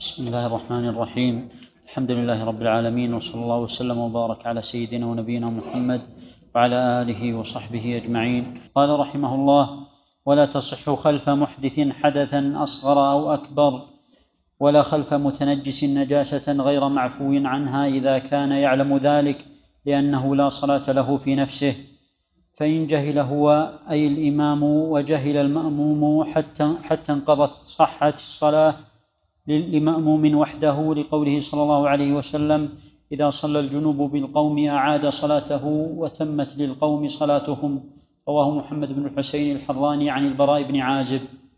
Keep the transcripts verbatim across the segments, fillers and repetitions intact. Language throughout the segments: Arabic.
بسم الله الرحمن الرحيم. الحمد لله رب العالمين، وصلى الله وسلم وبارك على سيدنا ونبينا محمد وعلى آله وصحبه أجمعين. قال رحمه الله: ولا تصح خلف محدث حدثا أصغر أو أكبر، ولا خلف متنجس نجاسة غير معفو عنها إذا كان يعلم ذلك، لأنه لا صلاة له في نفسه. فإن جهل هو أي الإمام وجهل المأموم حتى, حتى انقضت صحة الصلاة لمأموم وحده، لقوله صلى الله عليه وسلم: إذا صلى الجنوب بالقوم أعاد صلاته وتمت للقوم صلاتهم. رواه محمد بن الحسين الحراني عن البراء بن عازب.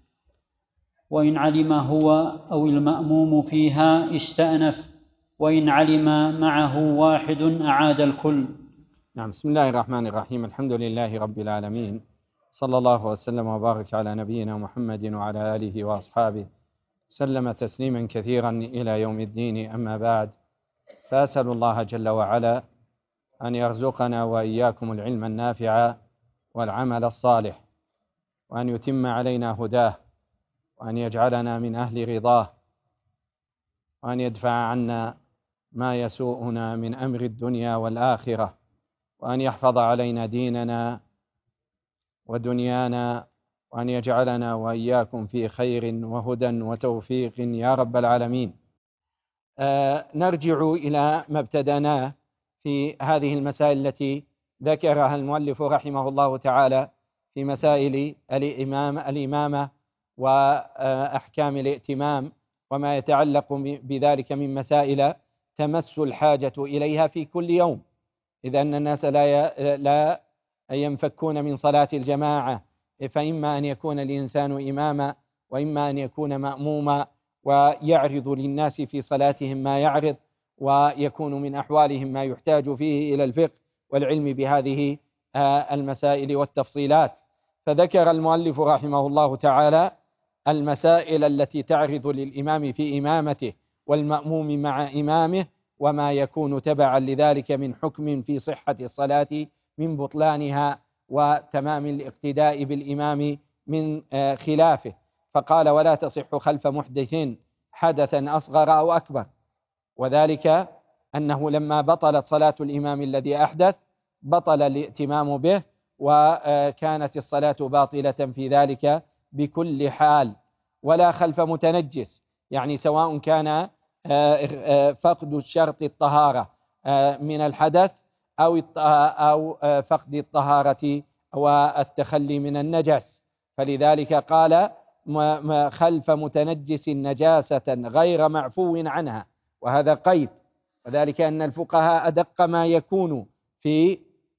وإن علم هو أو المأموم فيها استأنف، وإن علم معه واحد أعاد الكل. نعم. بسم الله الرحمن الرحيم. الحمد لله رب العالمين، صلى الله وسلم وبارك على نبينا محمد وعلى آله وأصحابه سلم تسليما كثيرا إلى يوم الدين. أما بعد، فأسأل الله جل وعلا أن يرزقنا وإياكم العلم النافع والعمل الصالح، وأن يتم علينا هداه، وأن يجعلنا من أهل رضاه، وأن يدفع عنا ما يسوءنا من أمر الدنيا والآخرة، وأن يحفظ علينا ديننا ودنيانا، وأن يجعلنا وإياكم في خير وهدى وتوفيق يا رب العالمين. آه نرجع إلى ما ابتدأناه في هذه المسائل التي ذكرها المؤلف رحمه الله تعالى في مسائل الإمام الإمامة وأحكام الائتمام وما يتعلق بذلك من مسائل تمس الحاجة إليها في كل يوم، إذا أن الناس لا لا ينفكون من صلاة الجماعة، فإما أن يكون الإنسان إماما وإما أن يكون مأموما، ويعرض للناس في صلاتهم ما يعرض، ويكون من أحوالهم ما يحتاج فيه إلى الفقه والعلم بهذه المسائل والتفصيلات. فذكر المؤلف رحمه الله تعالى المسائل التي تعرض للإمام في إمامته والمأموم مع إمامه، وما يكون تبعا لذلك من حكم في صحة الصلاة من بطلانها وتمام الاقتداء بالإمام من خلافه. فقال: ولا تصح خلف محدث حدثا أصغر أو أكبر، وذلك أنه لما بطلت صلاة الإمام الذي أحدث بطل الائتمام به، وكانت الصلاة باطلة في ذلك بكل حال. ولا خلف متنجس، يعني سواء كان فقد شرط الطهارة من الحدث أو أو فقد الطهارة والتخلي من النجس، فلذلك قال: خلف متنجس نجاسة غير معفو عنها، وهذا قيد، وذلك أن الفقهاء أدق ما يكون في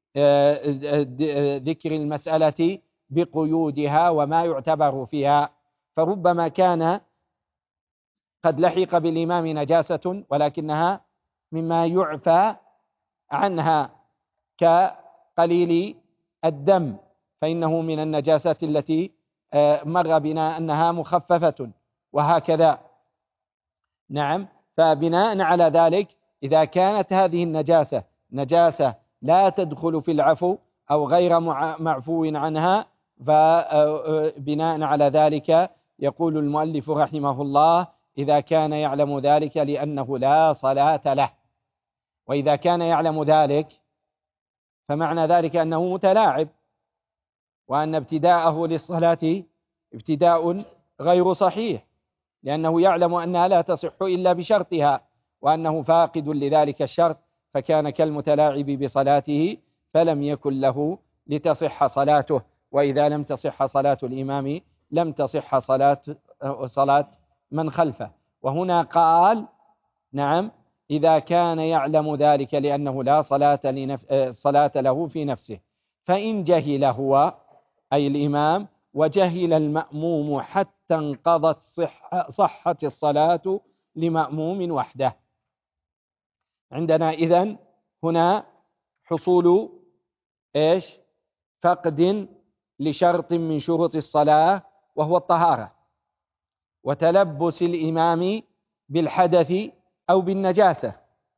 ذكر المسألة بقيودها وما يعتبر فيها، فربما كان قد لحق بالإمام نجاسة ولكنها مما يعفى عنها كقليل الدم، فإنه من النجاسات التي مر بنا أنها مخففة، وهكذا. نعم. فبناء على ذلك إذا كانت هذه النجاسة نجاسة لا تدخل في العفو أو غير معفو عنها، فبناء على ذلك يقول المؤلف رحمه الله: إذا كان يعلم ذلك لأنه لا صلاة له. وإذا كان يعلم ذلك فمعنى ذلك أنه متلاعب، وأن ابتداءه للصلاة ابتداء غير صحيح، لأنه يعلم أنها لا تصح إلا بشرطها، وأنه فاقد لذلك الشرط، فكان كالمتلاعب بصلاته فلم يكن له لتصح صلاته. وإذا لم تصح صلاة الإمام لم تصح صلاة صلاة من خلفه. وهنا قال: نعم، إذا كان يعلم ذلك لأنه لا صلاة, لنف... صلاة له في نفسه. فإن جهل هو أي الإمام وجهل المأموم حتى انقضت صح... صحة الصلاة لمأموم وحده. عندنا إذن هنا حصول إيش؟ فقد لشرط من شروط الصلاة وهو الطهارة، وتلبس الإمام بالحدث أو بالنجاسة.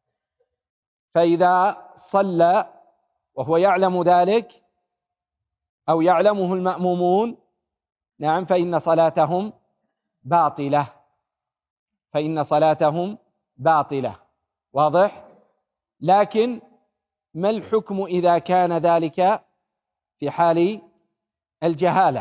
فإذا صلى وهو يعلم ذلك أو يعلمه المأمومون، نعم، فإن صلاتهم باطلة. فإن صلاتهم باطلة. واضح؟ لكن ما الحكم إذا كان ذلك في حال الجهالة؟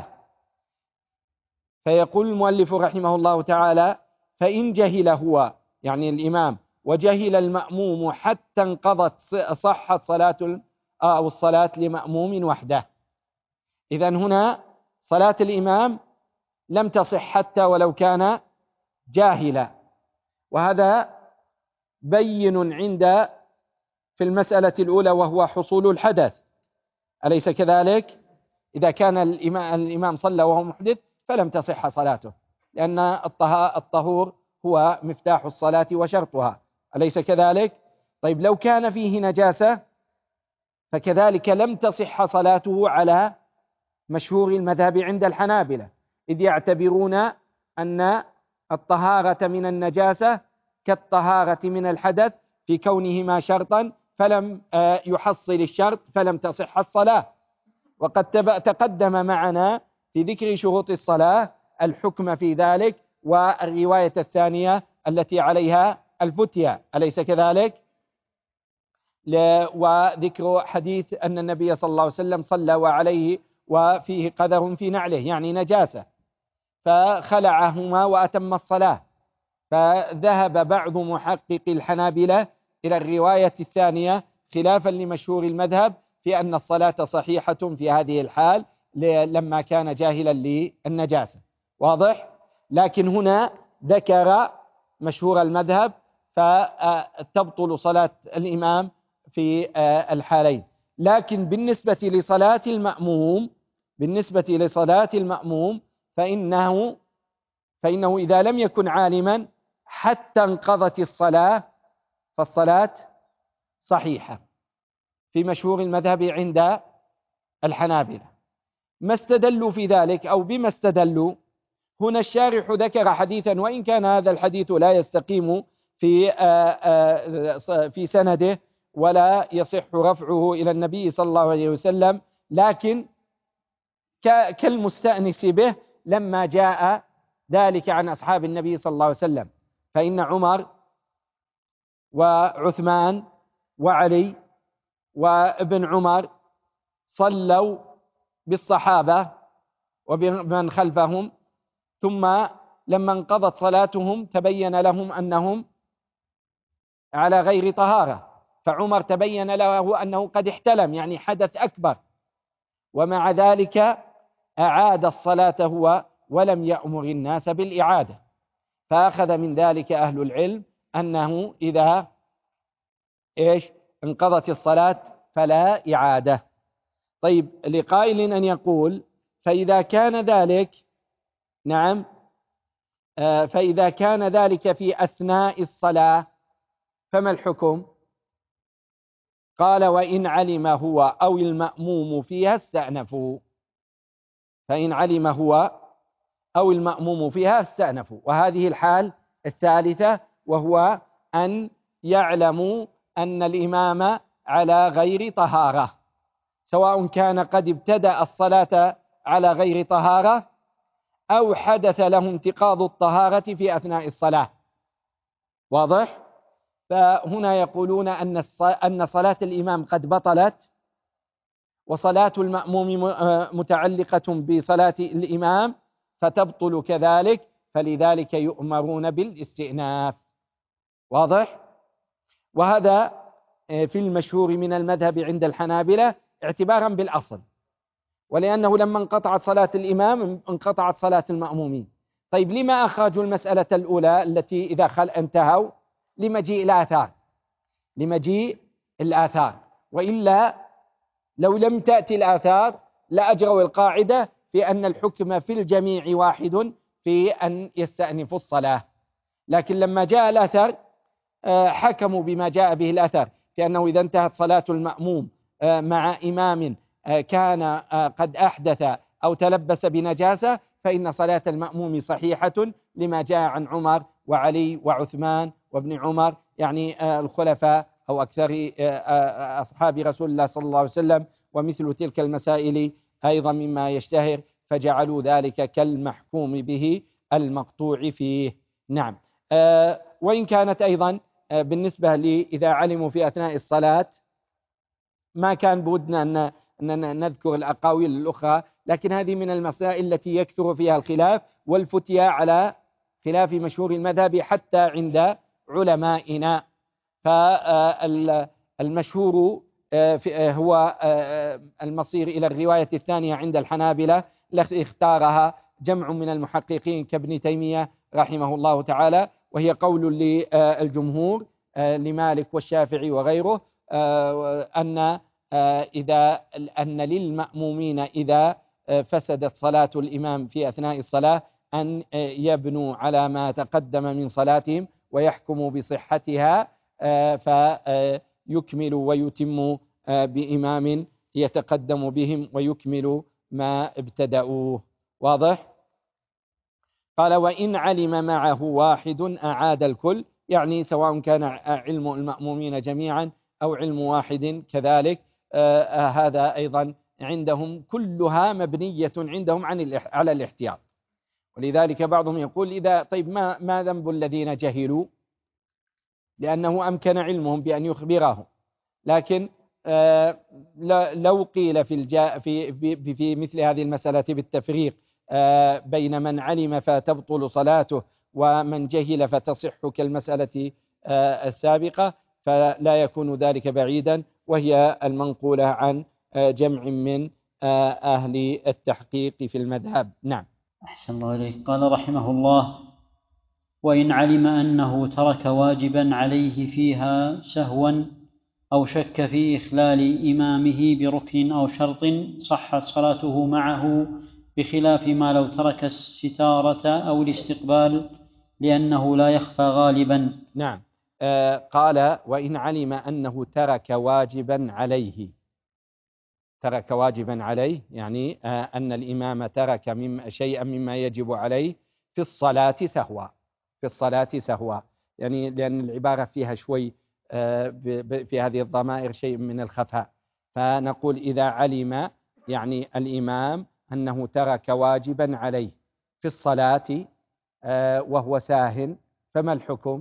فيقول المؤلف رحمه الله تعالى: فإن جهل هو يعني الإمام وجهل المأموم حتى انقضت صحت صلاة أو الصلاة لمأموم وحده. إذن هنا صلاة الإمام لم تصح حتى ولو كان جاهلا، وهذا بين عند في المسألة الأولى وهو حصول الحدث، أليس كذلك؟ إذا كان الإمام صلى وهو محدث فلم تصح صلاته، لأن الطهور هو مفتاح الصلاة وشرطها، أليس كذلك؟ طيب لو كان فيه نجاسة فكذلك لم تصح صلاته على مشهور المذهب عند الحنابلة، إذ يعتبرون أن الطهارة من النجاسة كالطهارة من الحدث في كونهما شرطا، فلم يحصل الشرط فلم تصح الصلاة. وقد تقدم معنا في ذكر شروط الصلاة الحكم في ذلك والرواية الثانية التي عليها الفتية، أليس كذلك؟ وذكر حديث أن النبي صلى الله عليه وسلم صلى وعليه وفيه قدر في نعله يعني نجاسة، فخلعهما وأتم الصلاة. فذهب بعض محقق الحنابلة إلى الرواية الثانية خلافا لمشهور المذهب في أن الصلاة صحيحة في هذه الحال لما كان جاهلا للنجاسة. واضح؟ لكن هنا ذكر مشهور المذهب فتبطل صلاة الإمام في الحالين. لكن بالنسبة لصلاة المأموم بالنسبة لصلاة المأموم فإنه فإنه إذا لم يكن عالما حتى انقضت الصلاة فالصلاة صحيحة في مشهور المذهب عند الحنابلة. ما استدلوا في ذلك أو بما استدلوا؟ هنا الشارح ذكر حديثا، وإن كان هذا الحديث لا يستقيم في في سنده ولا يصح رفعه إلى النبي صلى الله عليه وسلم، لكن كالمستأنس به لما جاء ذلك عن أصحاب النبي صلى الله عليه وسلم، فإن عمر وعثمان وعلي وابن عمر صلوا بالصحابة وبمن خلفهم، ثم لما انقضت صلاتهم تبين لهم أنهم على غير طهارة، فعمر تبين له أنه قد احتلم يعني حدث أكبر، ومع ذلك أعاد الصلاة هو ولم يأمر الناس بالإعادة. فأخذ من ذلك أهل العلم أنه إذا إيش انقضت الصلاة فلا إعادة. طيب لقائل أن يقول: فإذا كان ذلك نعم آه فإذا كان ذلك في أثناء الصلاة فما الحكم؟ قال: وإن علم هو أو المأموم فيها استأنفوا. فإن علم هو أو المأموم فيها استأنفوا. وهذه الحال الثالثة، وهو أن يعلموا أن الإمام على غير طهارة، سواء كان قد ابتدأ الصلاة على غير طهارة أو حدث له انتقاض الطهارة في أثناء الصلاة. واضح؟ فهنا يقولون أن أن صلاة الإمام قد بطلت، وصلاة المأموم متعلقة بصلاة الإمام فتبطل كذلك، فلذلك يؤمرون بالاستئناف. واضح؟ وهذا في المشهور من المذهب عند الحنابلة اعتبارا بالأصل، ولأنه لما انقطعت صلاة الإمام انقطعت صلاة المأمومين. طيب لما أخرجوا المسألة الأولى التي إذا خل انتهوا؟ لمجيء الآثار لمجيء الآثار وإلا لو لم تأتي الآثار لأجروا القاعدة في أن الحكم في الجميع واحد في أن يستأنفوا الصلاة. لكن لما جاء الأثر حكموا بما جاء به الأثر، في أنه إذا انتهت صلاة المأموم مع إمام كان قد أحدث أو تلبس بنجاسة فإن صلاة المأموم صحيحة، لما جاء عن عمر وعلي وعثمان وابن عمر، يعني الخلفاء أو أكثر أصحاب رسول الله صلى الله عليه وسلم. ومثل تلك المسائل أيضا مما يشتهر، فجعلوا ذلك كالمحكوم به المقطوع فيه. نعم. وإن كانت أيضا بالنسبة لي إذا علموا في أثناء الصلاة ما كان بودنا أن أن نذكر الأقاويل الأخرى، لكن هذه من المسائل التي يكثر فيها الخلاف والفتيا على خلاف مشهور المذهب حتى عند علمائنا. فالمشهور هو المصير إلى الرواية الثانية عند الحنابلة التي اختارها جمع من المحققين كابن تيمية رحمه الله تعالى، وهي قول للجمهور لمالك والشافعي وغيره أن إذا أن للمأمومين إذا فسدت صلاة الإمام في أثناء الصلاة أن يبنوا على ما تقدم من صلاتهم ويحكموا بصحتها، فيكملوا ويتموا بإمام يتقدم بهم ويكملوا ما ابتدأوه. واضح؟ قال وإن علم معه واحد أعاد الكل، يعني سواء كان علم المأمومين جميعا أو علم واحد كذلك. آه هذا أيضا عندهم كلها مبنية عندهم عن على الاحتياط. ولذلك بعضهم يقول إذا طيب ما ما ذنب الذين جهلوا؟ لأنه أمكن علمهم بأن يخبرهم، لكن آه لو قيل في, الجا في, في, في مثل هذه المسألة بالتفريق آه بين من علم فتبطل صلاته ومن جهل فتصح كالمسألة آه السابقة، فلا يكون ذلك بعيدا، وهي المنقولة عن آه جمع من آه أهل التحقيق في المذهب. نعم. أحسن الله إليك. قال رحمه الله: وإن علم أنه ترك واجبا عليه فيها سهوا أو شك في إخلال إمامه بركن أو شرط صحت صلاته معه، بخلاف ما لو ترك الستارة أو الاستقبال لأنه لا يخفى غالبا. نعم. آه قال وإن علم أنه ترك واجبا عليه، ترك واجبا عليه يعني آه أن الإمام ترك مم شيئا مما يجب عليه في الصلاة سهوا، في الصلاة سهوا يعني لأن العبارة فيها شوي آه في هذه الضمائر شيء من الخفاء، فنقول إذا علم يعني الإمام أنه ترك واجبا عليه في الصلاة آه وهو ساهٍ، فما الحكم؟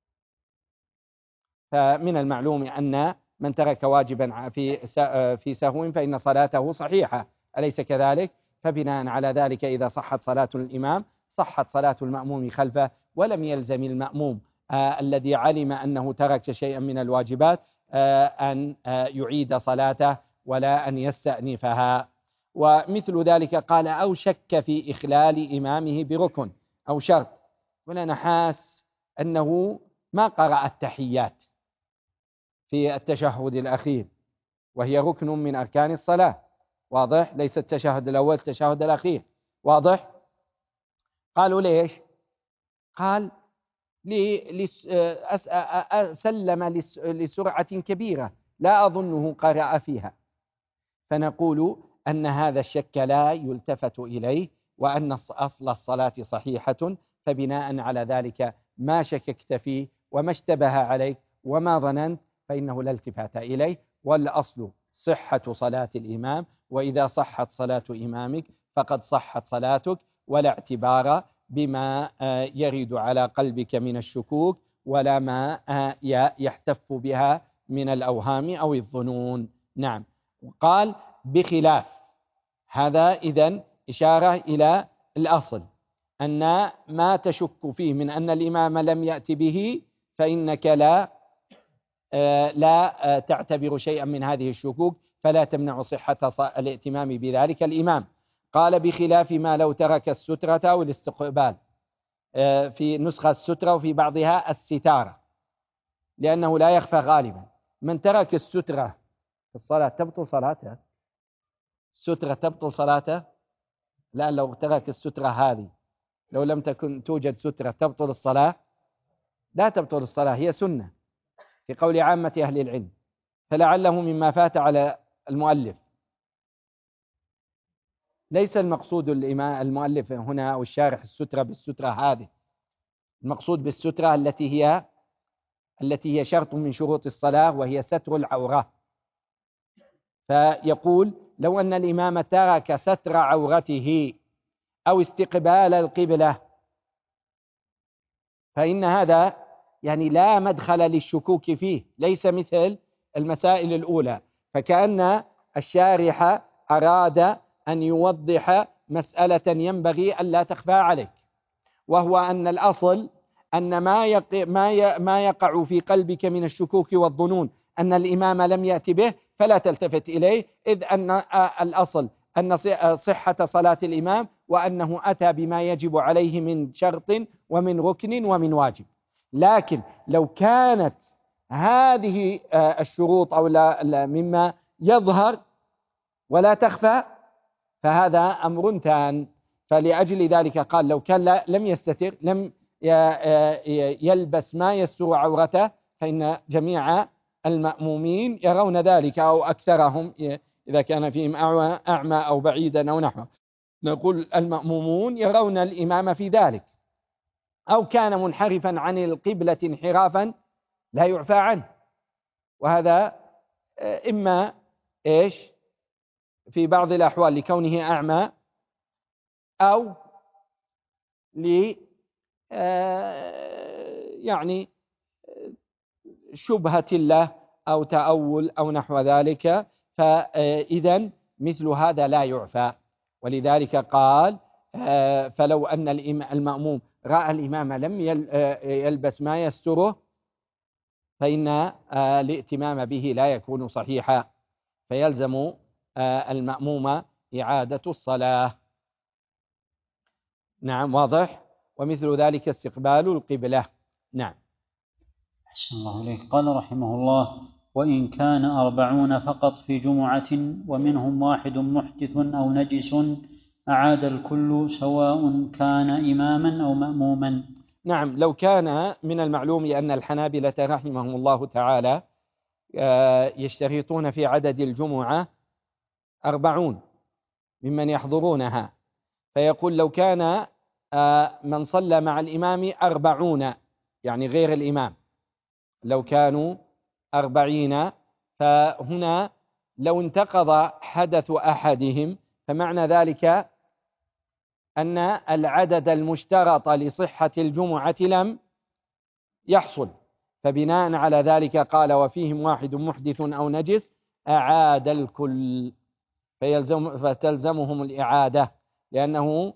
فمن المعلوم أن من ترك واجبا في في سهو فإن صلاته صحيحة، أليس كذلك؟ فبناء على ذلك إذا صحت صلاة الإمام صحت صلاة المأموم خلفه، ولم يلزم المأموم آه الذي علم أنه ترك شيئا من الواجبات آه أن آه يعيد صلاته ولا أن يستأنفها. ومثل ذلك قال أو شك في إخلال إمامه بركن أو شرط، ولا نحاس أنه ما قرأ التحيات في التشهد الأخير وهي ركن من أركان الصلاة، واضح؟ ليس التشهد الأول، التشهد الأخير، واضح؟ قالوا ليش؟ قال لي سلم لسرعة كبيرة لا أظنه قرأ فيها، فنقول أن هذا الشك لا يلتفت إليه وأن أصل الصلاة صحيحة، فبناء على ذلك ما شككت فيه وما اشتبه عليك وما ظننت فإنه لا التفات إليه، والأصل صحة صلاة الإمام، وإذا صحت صلاة إمامك فقد صحت صلاتك، ولا اعتبار بما يرد على قلبك من الشكوك ولا ما يحتف بها من الأوهام أو الظنون. نعم. قال بخلاف هذا، إذن إشارة إلى الأصل أن ما تشك فيه من أن الإمام لم يأتي به فإنك لا لا تعتبر شيئا من هذه الشكوك، فلا تمنع صحة الائتمام بذلك الإمام. قال بخلاف ما لو ترك السترة أو الاستقبال، في نسخة السترة وفي بعضها الستارة، لأنه لا يخفى غالبا. من ترك السترة في الصلاة تبطل صلاته؟ السترة تبطل صلاته؟ لا، لو ترك السترة هذه، لو لم تكن توجد سترة تبطل الصلاة؟ لا تبطل الصلاة، هي سنة في قول عامة أهل العلم، فلعله مما فات على المؤلف. ليس المقصود المؤلف هنا أو الشارح السترة بالسترة هذه، المقصود بالسترة التي هي التي هي شرط من شروط الصلاة وهي ستر العورة. فيقول لو أن الإمام ترك ستر عورته أو استقبال القبلة فإن هذا يعني لا مدخل للشكوك فيه، ليس مثل المسائل الأولى. فكأن الشارح أراد أن يوضح مسألة ينبغي ألا تخفى عليك، وهو أن الأصل أن ما يقع, ما ما يقع في قلبك من الشكوك والظنون أن الإمام لم يأتي به فلا تلتفت إليه، إذ أن الأصل أن صحة صلاة الإمام وأنه أتى بما يجب عليه من شرط ومن ركن ومن واجب. لكن لو كانت هذه الشروط أو لا, لا مما يظهر ولا تخفى فهذا أمر تان. فلأجل ذلك قال لو كان لا لم يستتر لم يلبس ما يستر عورته فإن جميع المأمومين يرون ذلك أو أكثرهم إذا كان فيهم أعمى أو بعيدا أو نحوه، نقول المأمومون يرون الإمام في ذلك، أو كان منحرفا عن القبلة انحرافا لا يعفى عنه. وهذا إما إيش في بعض الأحوال لكونه أعمى أو ل يعني شبهة له أو تأول أو نحو ذلك، فإذا مثل هذا لا يعفى. ولذلك قال فلو أن المأموم رأى الإمام لم يلبس ما يستره فإن الائتمام به لا يكون صحيحا، فيلزم المأموم إعادة الصلاة. نعم واضح. ومثل ذلك استقبال القبلة. نعم. أحسن الله إليك. قال رحمه الله: وإن كان أربعون فقط في جمعة ومنهم واحد محدث أو نجس أعاد الكل سواء كان إماما أو مأموما. نعم. لو كان من المعلوم أن الحنابلة رحمهم الله تعالى يشترطون في عدد الجمعة أربعون ممن يحضرونها، فيقول لو كان من صلى مع الإمام أربعون يعني غير الإمام، لو كانوا أربعين، فهنا لو انتقض حدث أحدهم فمعنى ذلك أن العدد المشترط لصحة الجمعة لم يحصل، فبناء على ذلك قال وفيهم واحد محدث أو نجس أعاد الكل، فيلزم فتلزمهم الإعادة، لأنه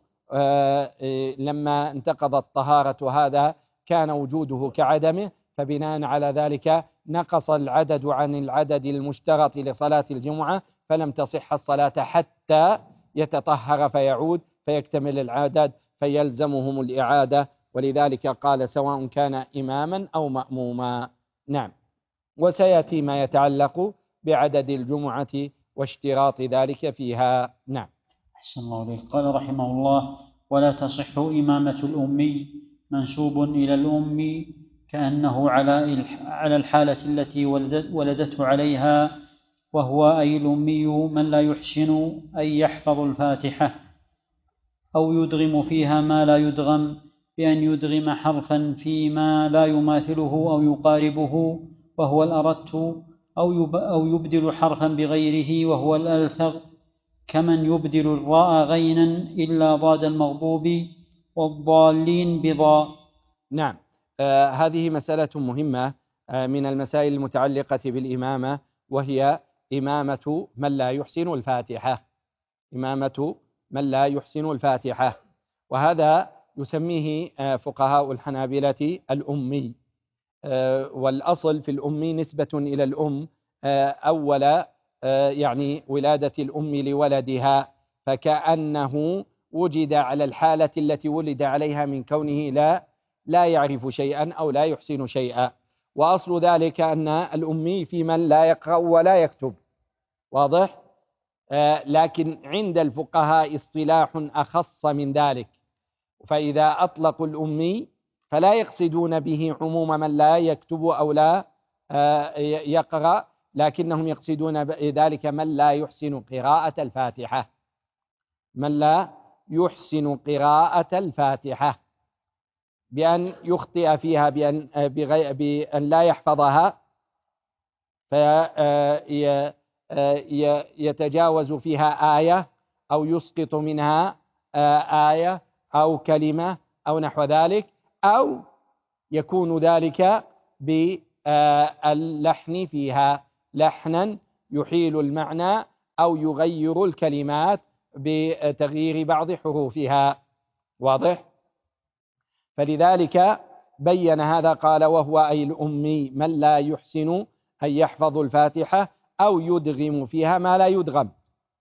لما انتقضت طهارة هذا كان وجوده كعدمه، فبناء على ذلك نقص العدد عن العدد المشترط لصلاة الجمعة، فلم تصح الصلاة حتى يتطهر فيعود فيكتمل العدد، فيلزمهم الإعادة. ولذلك قال سواء كان إماما أو مأموما. نعم. وسيأتي ما يتعلق بعدد الجمعة واشتراط ذلك فيها. نعم. أحسن الله إليك. قال رحمه الله: ولا تصح إمامة الأمي منسوب إلى الأم كأنه على على الحالة التي ولدته عليها، وهو أي الأمي من لا يحسن أن يحفظ الفاتحة أو يدغم فيها ما لا يدغم، بأن يدغم حرفا فيما لا يماثله أو يقاربه وهو الأرت، أو يبدل حرفا بغيره وهو الألثغ، كمن يبدل الراء غينا إلا ضاد المغضوب والضالين بضاء. نعم. آه هذه مسألة مهمة آه من المسائل المتعلقة بالإمامة، وهي إمامة من لا يحسن الفاتحة. إمامة من لا يحسن الفاتحة، وهذا يسميه آه فقهاء الحنابلة الأمي. آه والأصل في الأمي نسبة إلى الأم آه أول آه يعني ولادة الأم لولدها، فكأنه وجد على الحالة التي ولد عليها من كونه لا لا يعرف شيئا أو لا يحسن شيئا. وأصل ذلك أن الأمي في من لا يقرأ ولا يكتب. واضح؟ آه لكن عند الفقهاء اصطلاح أخص من ذلك، فإذا أطلقوا الأمي فلا يقصدون به عموم من لا يكتب أو لا آه يقرأ، لكنهم يقصدون بذلك من لا يحسن قراءة الفاتحة، من لا يحسن قراءة الفاتحة بأن يخطئ فيها، بأن, بأن لا يحفظها فيتجاوز فيها آية أو يسقط منها آية أو كلمة أو نحو ذلك، أو يكون ذلك باللحن فيها، لحنا يحيل المعنى أو يغير الكلمات بتغيير بعض حروفها. واضح؟ فلذلك بين هذا، قال وهو أي الأمي من لا يحسن أن يحفظ الفاتحة أو يدغم فيها ما لا يدغم.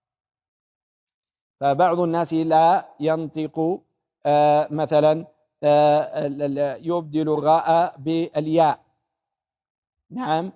فبعض الناس لا ينطق آه مثلا آه يبدل الراء بالياء، نعم،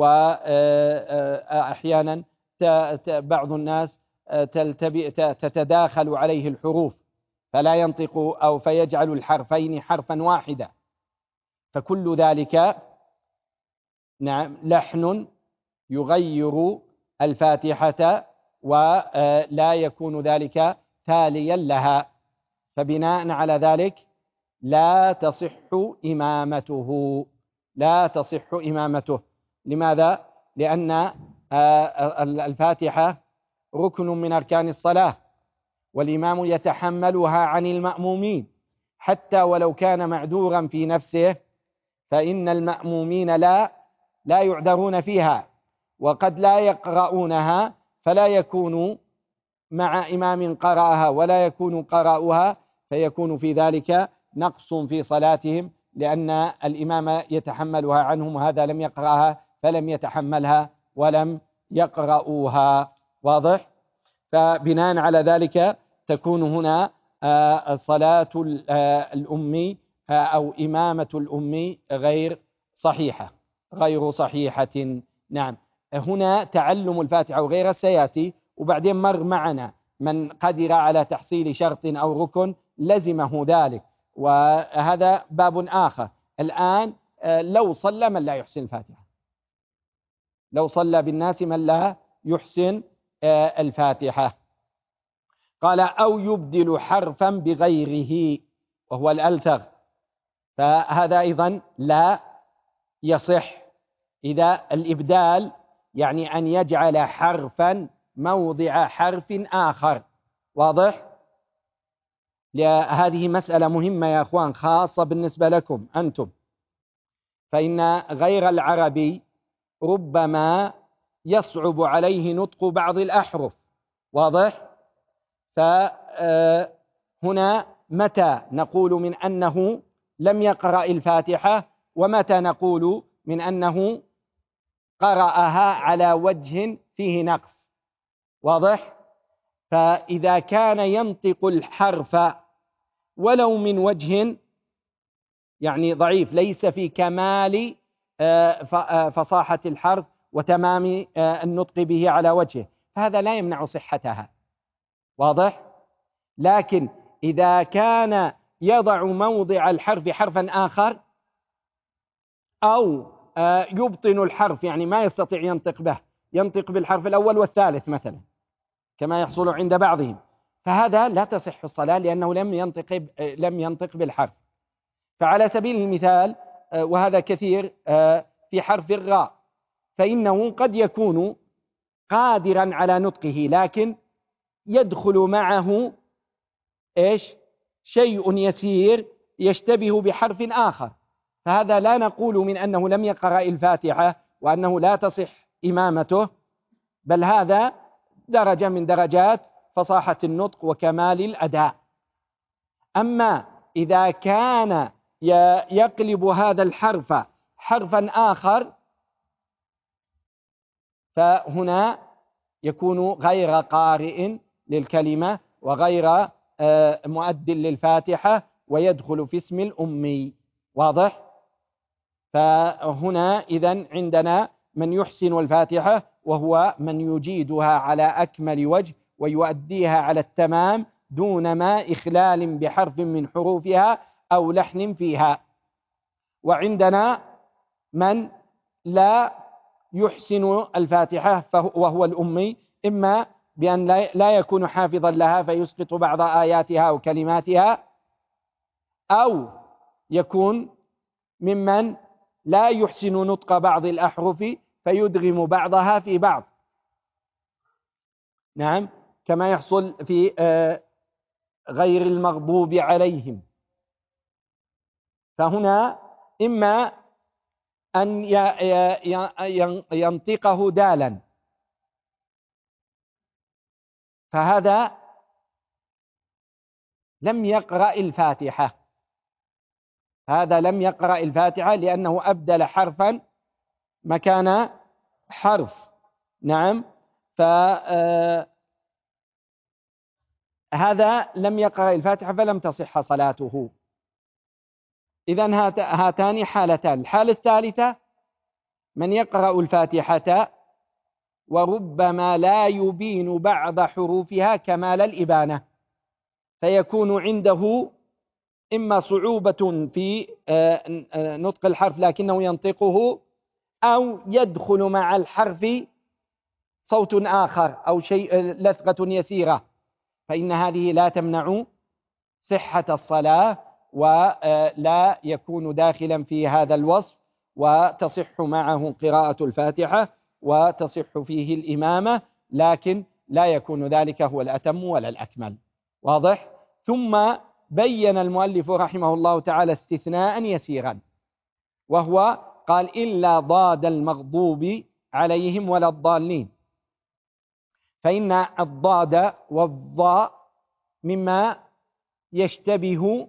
وأحيانا بعض الناس تتداخل عليه الحروف فلا ينطق أو فيجعل الحرفين حرفا واحدا، فكل ذلك نعم لحن يغير الفاتحة ولا يكون ذلك تاليا لها، فبناء على ذلك لا تصح إمامته، لا تصح إمامته. لماذا؟ لأن الفاتحة ركن من أركان الصلاة، والإمام يتحملها عن المأمومين حتى ولو كان معذورا في نفسه، فإن المأمومين لا لا يعذرون فيها، وقد لا يقرؤونها فلا يكون مع إمام قرأها ولا يكون قرأها، فيكون في ذلك نقص في صلاتهم، لأن الإمام يتحملها عنهم وهذا لم يقرأها فلم يتحملها ولم يقرؤوها. واضح؟ فبناء على ذلك تكون هنا صلاة الأمي أو إمامة الأمي غير صحيحة، غير صحيحة. نعم، هنا تعلم الفاتحة وغيرها سيأتي، وبعدين مر معنا من قدر على تحصيل شرط أو ركن لزمه ذلك، وهذا باب آخر. الآن لو صلى من لا يحسن الفاتحة، لو صلى بالناس من لا يحسن الفاتحة، قال أو يبدل حرفا بغيره وهو الألتغ، فهذا أيضا لا يصح. إذا الإبدال يعني أن يجعل حرفا موضع حرف آخر. واضح؟ هذه مسألة مهمة يا أخوان، خاصة بالنسبة لكم أنتم، فإن غير العربي ربما يصعب عليه نطق بعض الأحرف. واضح؟ فهنا متى نقول من أنه لم يقرأ الفاتحة، ومتى نقول من أنه قرأها على وجه فيه نقص. واضح؟ فإذا كان ينطق الحرف ولو من وجه يعني ضعيف ليس في كمال فصاحة الحرف وتمام النطق به على وجهه، فهذا لا يمنع صحتها. واضح؟ لكن إذا كان يضع موضع الحرف حرفا آخر أو يبطن الحرف يعني ما يستطيع ينطق به، ينطق بالحرف الأول والثالث مثلا كما يحصل عند بعضهم، فهذا لا تصح الصلاة لأنه لم ينطق لم ينطق بالحرف. فعلى سبيل المثال، وهذا كثير في حرف الراء، فإنه قد يكون قادرا على نطقه لكن يدخل معه إيش؟ شيء يسير يشتبه بحرف آخر، فهذا لا نقول من أنه لم يقرأ الفاتحة وأنه لا تصح إمامته، بل هذا درجة من درجات فصاحة النطق وكمال الأداء. أما إذا كان يقلب هذا الحرف حرفا آخر فهنا يكون غير قارئ للكلمة وغير مؤد للفاتحة ويدخل في اسم الأمي. واضح؟ فهنا إذن عندنا من يحسن الفاتحة وهو من يجيدها على أكمل وجه ويؤديها على التمام دون ما إخلال بحرف من حروفها أو لحن فيها. وعندنا من لا يحسن الفاتحة وهو الأمي، إما بأن لا يكون حافظا لها فيسقط بعض آياتها وكلماتها، أو يكون ممن لا يحسن نطق بعض الأحرف فيدغم بعضها في بعض، نعم، كما يحصل في غير المغضوب عليهم. فهنا إما أن ينطقه دالا، فهذا لم يقرأ الفاتحة، هذا لم يقرأ الفاتحة لأنه أبدل حرفا مكان حرف. نعم، فهذا لم يقرأ الفاتحة فلم تصح صلاته. إذن هاتان حالتان. الحالة الثالثة من يقرأ الفاتحة وربما لا يبين بعض حروفها كمال الإبانة، فيكون عنده إما صعوبة في نطق الحرف لكنه ينطقه، أو يدخل مع الحرف صوت آخر أو شيء لثغة يسيرة، فإن هذه لا تمنع صحة الصلاة ولا يكون داخلا في هذا الوصف، وتصح معه قراءة الفاتحة وتصح فيه الإمامة، لكن لا يكون ذلك هو الأتم ولا الأكمل. واضح؟ ثم بين المؤلف رحمه الله تعالى استثناء يسيرا، وهو قال إلا ضاد المغضوب عليهم ولا الضالين، فإن الضاد والضاء مما يشتبه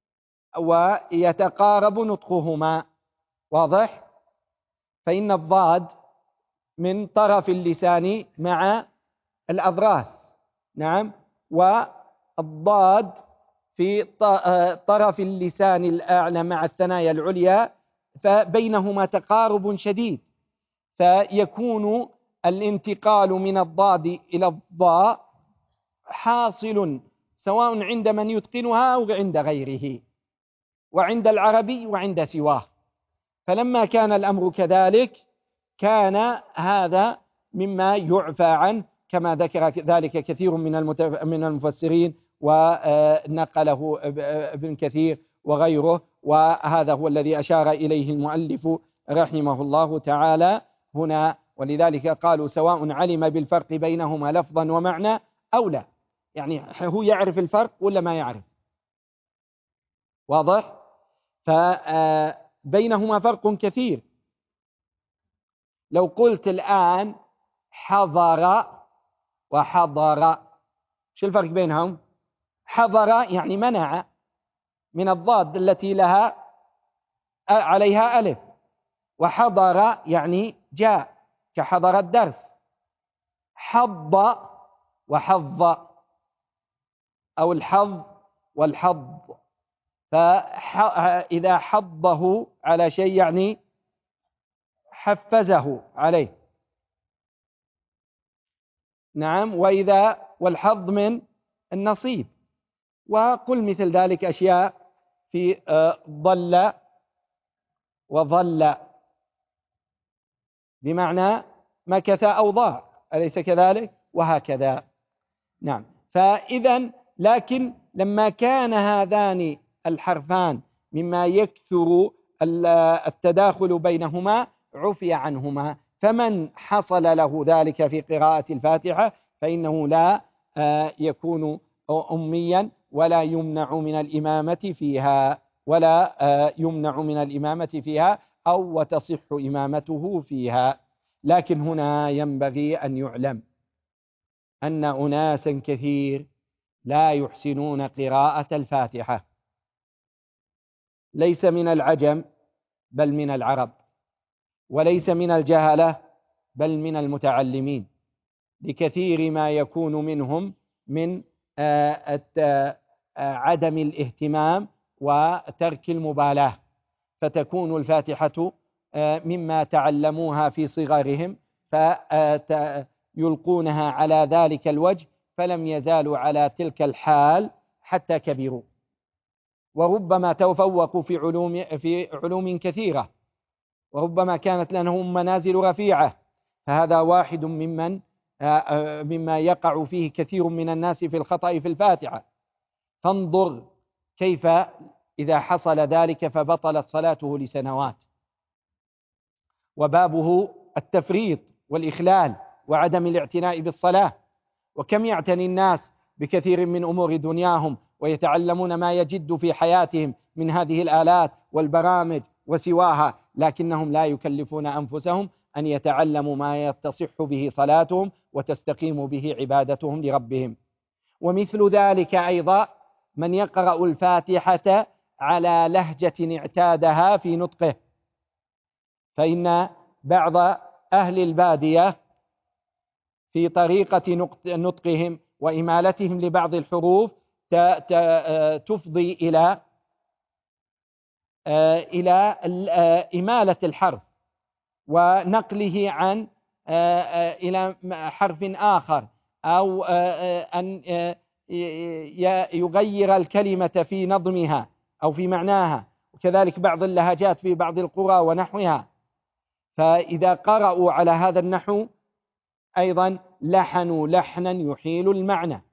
ويتقارب نطقهما. واضح؟ فإن الضاد من طرف اللسان مع الأضراس، نعم، والضاد في طرف اللسان الأعلى مع الثنايا العليا، فبينهما تقارب شديد، فيكون الانتقال من الضاد إلى الضاء حاصل سواء عند من يتقنها أو عند غيره، وعند العربي وعند سواه. فلما كان الأمر كذلك كان هذا مما يعفى عنه، كما ذكر ذلك كثير من من المفسرين ونقله ابن كثير وغيره، وهذا هو الذي أشار إليه المؤلف رحمه الله تعالى هنا. ولذلك قالوا سواء علم بالفرق بينهما لفظا ومعنى أو لا، يعني هو يعرف الفرق ولا ما يعرف. واضح؟ فبينهما فرق كثير. لو قلت الآن حضر وحضر، شو الفرق بينهم؟ حضر يعني منع من الضاد التي لها عليها ألف، وحضر يعني جاء كحضر الدرس. حض وحظ، أو الحظ والحظ، فإذا حضه على شيء يعني حفزه عليه، نعم، وإذا والحظ من النصيب. وقل مثل ذلك أشياء في ضل وظل بمعنى مكث أو ضاع، أليس كذلك؟ وهكذا. نعم، فإذا لكن لما كان هذان الحرفان مما يكثر التداخل بينهما عفي عنهما، فمن حصل له ذلك في قراءة الفاتحة فإنه لا يكون أميا ولا يمنع من الإمامة فيها، ولا يمنع من الإمامة فيها أو وتصح إمامته فيها. لكن هنا ينبغي أن يعلم أن أناسا كثير لا يحسنون قراءة الفاتحة، ليس من العجم بل من العرب، وليس من الجهلة بل من المتعلمين، لكثير ما يكون منهم من عدم الاهتمام وترك المبالاة، فتكون الفاتحة مما تعلموها في صغرهم فيلقونها على ذلك الوجه، فلم يزالوا على تلك الحال حتى كبروا، وربما تفوقوا في علوم في علوم كثيرة، وربما كانت لهم منازل رفيعة. فهذا واحد ممن مما يقع فيه كثير من الناس في الخطأ في الفاتحة. فانظر كيف إذا حصل ذلك فبطلت صلاته لسنوات، وبابه التفريط والإخلال وعدم الاعتناء بالصلاة. وكم يعتني الناس بكثير من أمور دنياهم ويتعلمون ما يجد في حياتهم من هذه الآلات والبرامج وسواها، لكنهم لا يكلفون أنفسهم أن يتعلموا ما يتصح به صلاتهم وتستقيم به عبادتهم لربهم. ومثل ذلك أيضا من يقرأ الفاتحة على لهجة اعتادها في نطقه، فإن بعض أهل البادية في طريقة نطقهم وإمالتهم لبعض الحروف تفضي إلى إلى إمالة الحرف ونقله عن إلى حرف آخر، أو أن يغير الكلمة في نظمها أو في معناها، وكذلك بعض اللهجات في بعض القرى ونحوها. فإذا قرأوا على هذا النحو أيضا لحنوا لحنا يحيل المعنى،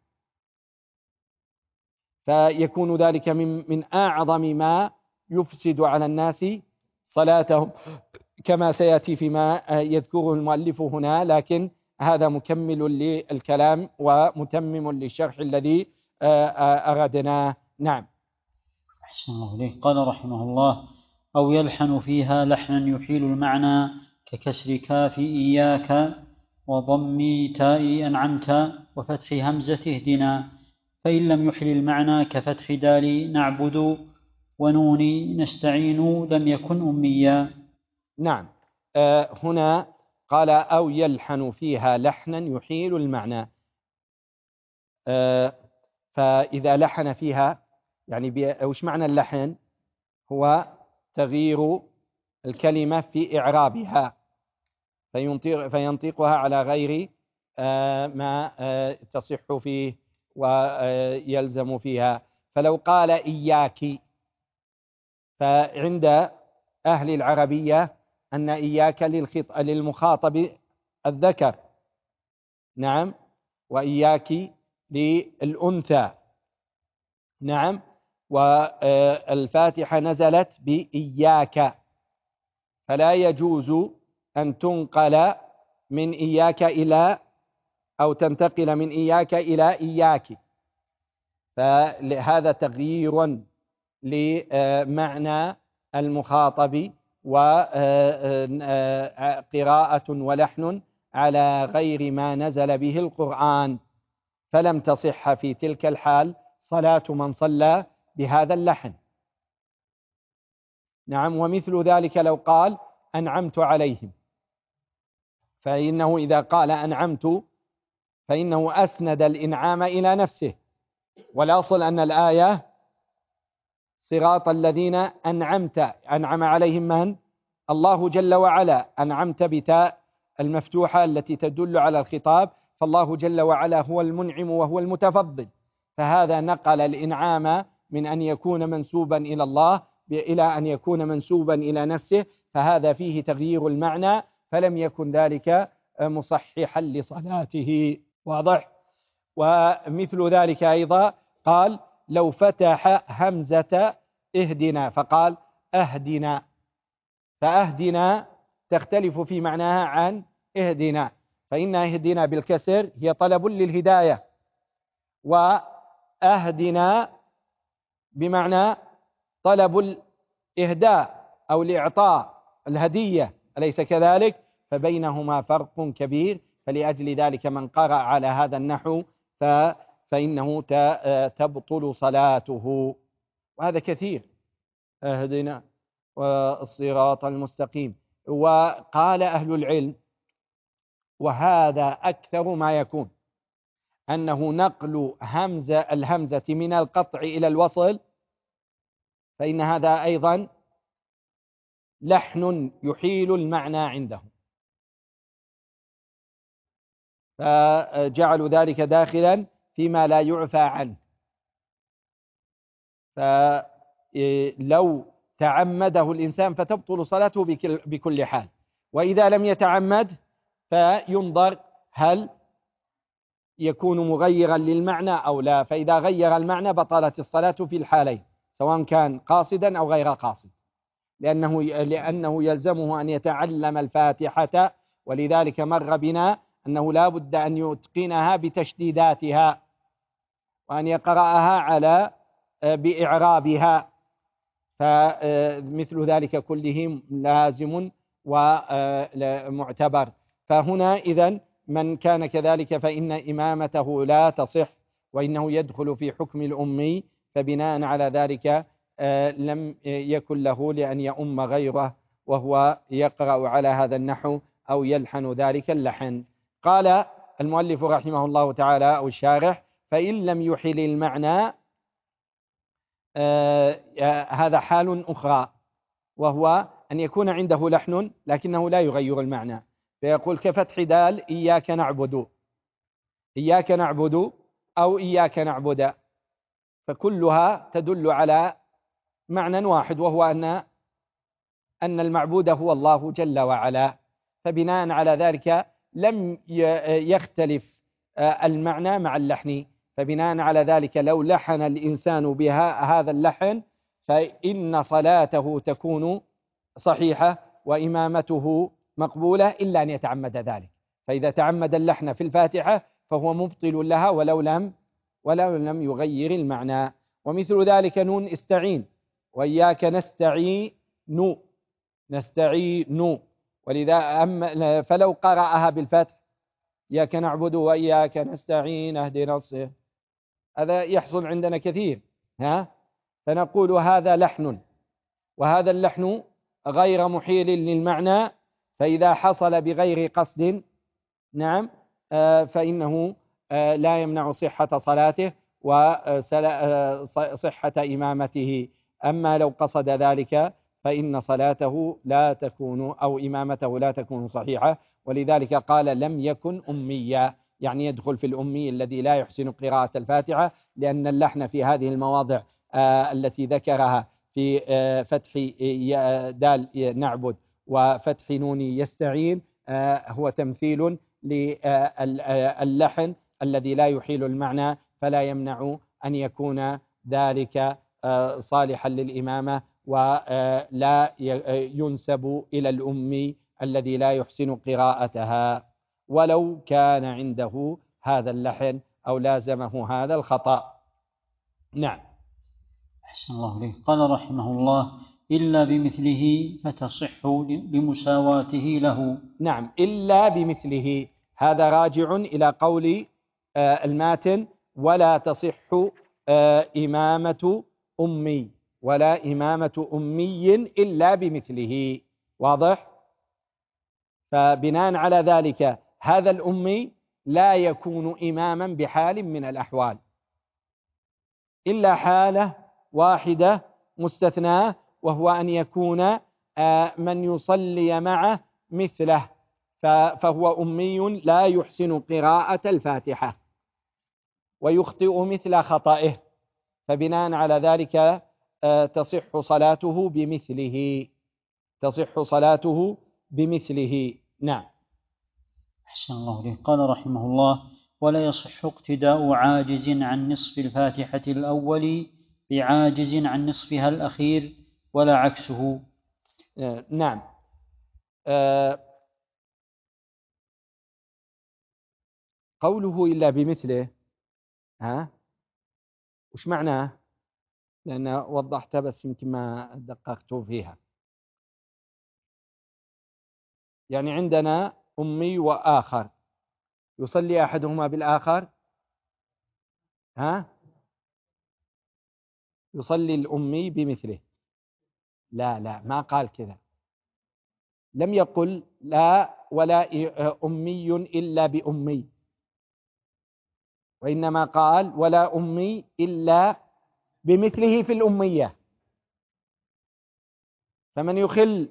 فيكون ذلك من من أعظم ما يفسد على الناس صلاتهم، كما سيأتي فيما يذكره المؤلف هنا، لكن هذا مكمل للكلام ومتمم للشرح الذي أرادناه. نعم. أحسن الله إليك. قال رحمه الله: أو يلحن فيها لحنا يحيل المعنى ككسر كاف إياك وضم تاء أنعمت وفتح همزة اهدنا، فإن لم يحل المعنى كفتح دال نعبد ونون نستعين لم يكن أميا. نعم. آه هنا قال أو يلحن فيها لحنا يحيل المعنى. آه فإذا لحن فيها يعني وش معنى اللحن؟ هو تغيير الكلمة في إعرابها فينطق فينطقها على غير آه ما آه تصح فيه ويلزم فيها. فلو قال إياك، فعند أهل العربية أن إياك للمخاطب الذكر، نعم، وإياك للأنثى، نعم، والفاتحة نزلت بإياك، فلا يجوز أن تنقل من إياك إلى أو تنتقل من إياك إلى إياك، فهذا تغيير لمعنى المخاطب وقراءة ولحن على غير ما نزل به القرآن، فلم تصح في تلك الحال صلاة من صلى بهذا اللحن. نعم. ومثل ذلك لو قال أنعمت عليهم، فإنه إذا قال أنعمت فإنه أسند الإنعام إلى نفسه، والأصل أن الآية صراط الذين أنعمت، أنعم عليهم من؟ الله جل وعلا، أنعمت بتاء المفتوحة التي تدل على الخطاب، فالله جل وعلا هو المنعم وهو المتفضل، فهذا نقل الإنعام من أن يكون منسوبا إلى الله إلى أن يكون منسوبا إلى نفسه، فهذا فيه تغيير المعنى، فلم يكن ذلك مصححا لصلاته. واضح؟ ومثل ذلك أيضا قال لو فتح همزة اهدنا فقال أهدنا، فأهدنا تختلف في معناها عن اهدنا، فإن اهدنا بالكسر هي طلب للهداية، وأهدنا بمعنى طلب الإهداء أو الإعطاء الهدية، أليس كذلك؟ فبينهما فرق كبير، فلأجل ذلك من قرأ على هذا النحو فإنه تبطل صلاته، وهذا كثير. اهدنا والصراط المستقيم. وقال أهل العلم وهذا أكثر ما يكون أنه نقل همزة الهمزة من القطع إلى الوصل، فإن هذا أيضا لحن يحيل المعنى عندهم، فجعلوا ذلك داخلا فيما لا يعفى عنه، فلو تعمده الإنسان فتبطل صلاته بكل حال، وإذا لم يتعمد فينظر هل يكون مغيرا للمعنى أو لا، فإذا غير المعنى بطلت الصلاة في الحالين سواء كان قاصدا أو غير قاصد، لأنه لأنه يلزمه أن يتعلم الفاتحة، ولذلك مر بنا أنه لا بد أن يتقنها بتشديداتها وأن يقرأها على بإعرابها، فمثل ذلك كله لازم ومعتبر. فهنا إذن من كان كذلك فإن إمامته لا تصح، وإنه يدخل في حكم الأمي، فبناء على ذلك لم يكن له لأن يؤم غيره وهو يقرأ على هذا النحو أو يلحن ذلك اللحن. قال المؤلف رحمه الله تعالى أو الشارح: فإن لم يحل المعنى، آه هذا حال أخرى، وهو أن يكون عنده لحن لكنه لا يغير المعنى، فيقول كفتح دال إياك نعبد، إياك نعبد أو إياك نعبد، فكلها تدل على معنى واحد، وهو أن أن المعبود هو الله جل وعلا. فبناء على ذلك لم يختلف المعنى مع اللحن، فبناء على ذلك لو لحن الإنسان بها هذا اللحن فإن صلاته تكون صحيحة وإمامته مقبولة، إلا أن يتعمد ذلك. فإذا تعمد اللحن في الفاتحة فهو مبطل لها ولو لم ولو لم يغير المعنى. ومثل ذلك نون استعين، وإياك نستعين نستعين، ولذا أم فلو قرأها بالفتح إياك نعبد وإياك نستعين اهدنا الصراط، هذا يحصل عندنا كثير، ها فنقول هذا لحن، وهذا اللحن غير محيل للمعنى، فإذا حصل بغير قصد نعم فإنه لا يمنع صحة صلاته وصحة إمامته. أما لو قصد ذلك فإن صلاته لا تكون أو إمامته لا تكون صحيحة. ولذلك قال لم يكن أميا، يعني يدخل في الأمي الذي لا يحسن قراءة الفاتحة، لأن اللحن في هذه المواضع آه التي ذكرها في آه فتح دال نعبد وفتح نون يستعين آه هو تمثيل للحن الذي لا يحيل المعنى، فلا يمنع أن يكون ذلك آه صالحا للإمامة، ولا ينسب إلى الأمي الذي لا يحسن قراءتها ولو كان عنده هذا اللحن أو لازمه هذا الخطأ. نعم. أحسن الله إليك. قال رحمه الله: إلا بمثله فتصح لمساواته له. نعم، إلا بمثله، هذا راجع إلى قول الماتن: ولا تصح إمامة أمي، ولا إمامة أمي إلا بمثله. واضح؟ فبناء على ذلك هذا الأمي لا يكون إماما بحال من الأحوال، إلا حالة واحدة مستثناة، وهو أن يكون من يصلي معه مثله، فهو أمي لا يحسن قراءة الفاتحة ويخطئ مثل خطئه، فبناء على ذلك تصح صلاته بمثله، تصح صلاته بمثله. نعم. أحسن الله إليك. قال رحمه الله: ولا يصح اقتداء عاجز عن نصف الفاتحة الأول بعاجز عن نصفها الأخير ولا عكسه. آه نعم. آه قوله إلا بمثله، ها وش معناه؟ لأن وضحت بس يمكن ما دققت فيها. يعني عندنا أمي وآخر، يصلي أحدهما بالآخر، ها يصلي الأمي بمثله. لا لا ما قال كذا، لم يقل لا ولا أمي إلا بأمي، وإنما قال ولا أمي إلا بمثله في الأمية. فمن يخل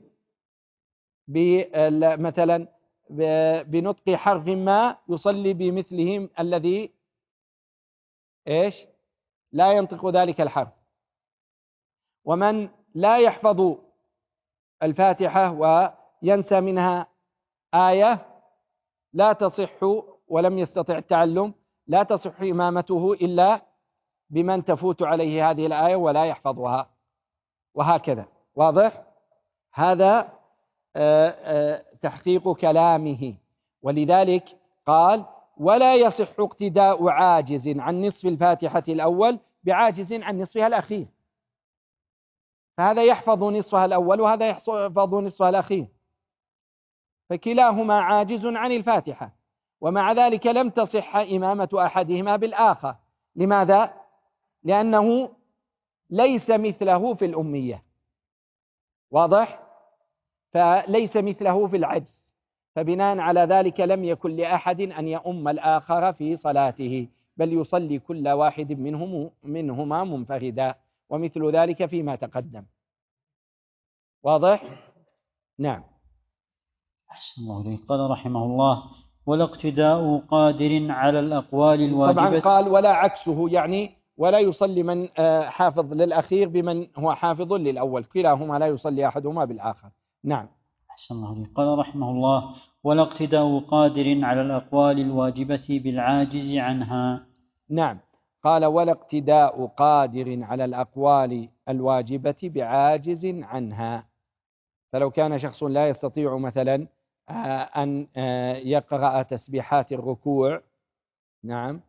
مثلا بنطق حرف ما يصلي بمثلهم الذي إيش لا ينطق ذلك الحرف. ومن لا يحفظ الفاتحة وينسى منها آية لا تصح ولم يستطع التعلم، لا تصح إمامته إلا بمن تفوت عليه هذه الآية ولا يحفظها، وهكذا. واضح؟ هذا تحقيق كلامه. ولذلك قال ولا يصح اقتداء عاجز عن نصف الفاتحة الأول بعاجز عن نصفها الأخير. فهذا يحفظ نصفها الأول وهذا يحفظ نصفها الأخير، فكلاهما عاجز عن الفاتحة، ومع ذلك لم تصح إمامة أحدهما بالآخر. لماذا؟ لأنه ليس مثله في الأمية، واضح؟ فليس مثله في العجز، فبناء على ذلك لم يكن لأحد أن يؤم الآخر في صلاته، بل يصلي كل واحد منهم منهما منفردا، ومثل ذلك فيما تقدم. واضح؟ نعم. أحسن الله إليك. قال رحمه الله: ولا اقتداء قادر على الأقوال الواجبة. طبعا قال ولا عكسه، يعني ولا يصلي من حافظ للأخير بمن هو حافظ للأول، كلاهما لا يصلي أحدهما بالآخر. نعم. أحسن الله إليك. قال رحمه الله: ولا اقتداء قادر على الأقوال الواجبة بالعاجز عنها. نعم. قال ولا اقتداء قادر على الأقوال الواجبة بعاجز عنها. فلو كان شخص لا يستطيع مثلا أن يقرأ تسبيحات الركوع، نعم،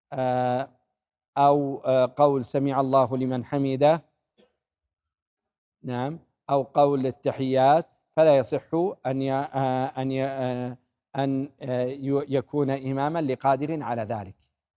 أو قول سمع الله لمن حمده، نعم، أو قول التحيات، فلا يصح أن أن أن يكون إماما لقادر على ذلك.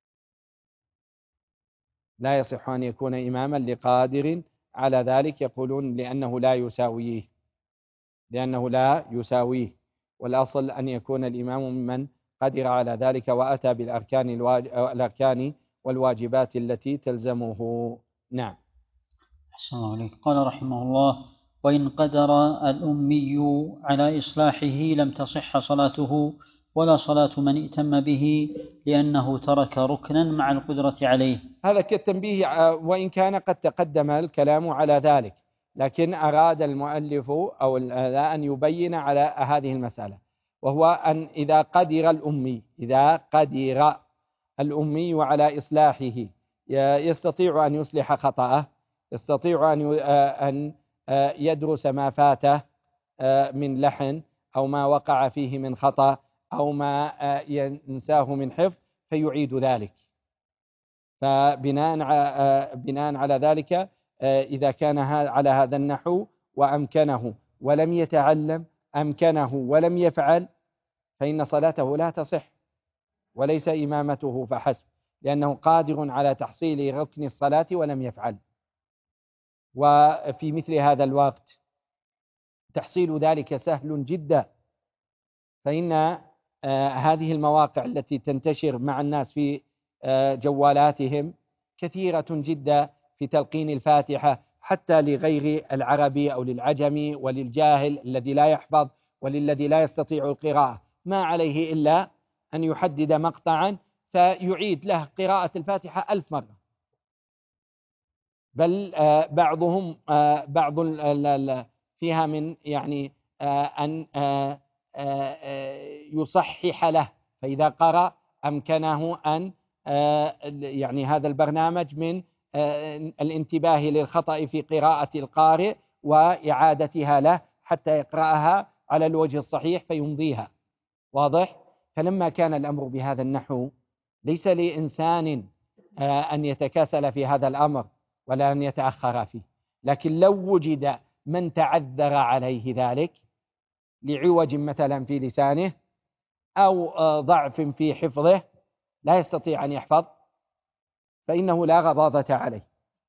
لا يصح أن يكون إماما لقادر على ذلك، يقولون لأنه لا يساويه، لأنه لا يساويه، والأصل أن يكون الإمام ممن قدر على ذلك وأتى بالأركان الواج... الأركان والواجبات التي تلزمه. نعم. أحسن الله عليك. قال رحمه الله: وإن قدر الأمي على إصلاحه لم تصح صلاته ولا صلاة من ائتم به، لأنه ترك ركنا مع القدرة عليه. هذا كالتنبيه، وإن كان قد تقدم الكلام على ذلك، لكن أراد المؤلف أو أن يبين على هذه المسألة، وهو أن إذا قدر الأمي إذا قدر الأمي على إصلاحه، يستطيع أن يصلح خطأه، يستطيع أن أن يدرس ما فاته من لحن أو ما وقع فيه من خطأ أو ما ينساه من حفظ، فيعيد ذلك. فبناء بناء على ذلك إذا كان على هذا النحو وأمكنه ولم يتعلم، أمكنه ولم يفعل، فإن صلاته لا تصح وليس إمامته فحسب، لأنه قادر على تحصيل ركن الصلاة ولم يفعل. وفي مثل هذا الوقت تحصيل ذلك سهل جدا، فإن هذه المواقع التي تنتشر مع الناس في جوالاتهم كثيرة جدا في تلقين الفاتحة، حتى لغير العربي أو للعجمي وللجاهل الذي لا يحفظ وللذي لا يستطيع القراءة، ما عليه إلا أن يحدد مقطعا فيعيد له قراءة الفاتحة ألف مرة، بل بعضهم بعض فيها من يعني أن يصحح له، فإذا قرأ أمكنه أن يعني هذا البرنامج من الانتباه للخطأ في قراءة القارئ وإعادتها له حتى يقرأها على الوجه الصحيح فيمضيها. واضح؟ فلما كان الأمر بهذا النحو ليس لإنسان أن يتكاسل في هذا الأمر ولا أن يتأخر فيه، لكن لو وجد من تعذر عليه ذلك لعوج مثلا في لسانه أو ضعف في حفظه لا يستطيع أن يحفظ، فإنه لا غضاضة عليه.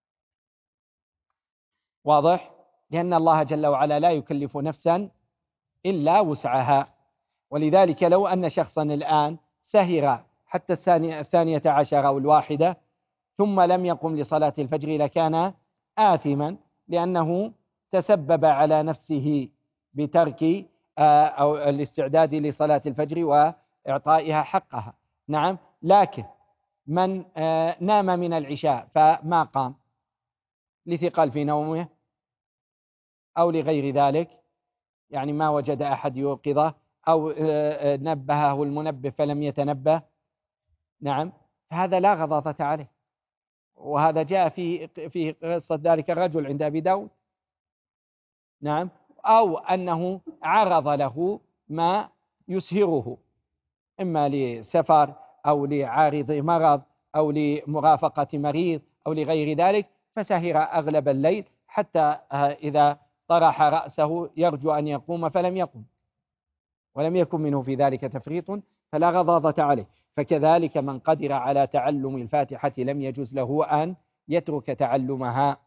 واضح؟ لأن الله جل وعلا لا يكلف نفسا إلا وسعها. ولذلك لو أن شخصا الآن سهر حتى الثانية عشر أو الواحدة ثم لم يقم لصلاة الفجر لكان آثما، لأنه تسبب على نفسه بترك أو الاستعداد لصلاة الفجر وإعطائها حقها. نعم. لكن من نام من العشاء فما قام لثقل في نومه أو لغير ذلك، يعني ما وجد أحد يوقظه أو نبهه المنبه فلم يتنبه، نعم، هذا لا غضاضة عليه. وهذا جاء في في قصة ذلك الرجل عند أبي داود، نعم، أو أنه عرض له ما يسهره إما لسفر أو لعارض مرض أو لمرافقة مريض أو لغير ذلك، فسهر أغلب الليل حتى إذا طرح رأسه يرجو أن يقوم فلم يقم ولم يكن منه في ذلك تفريط فلا غضاضة عليه. فكذلك من قدر على تعلم الفاتحة لم يجوز له أن يترك تعلمها،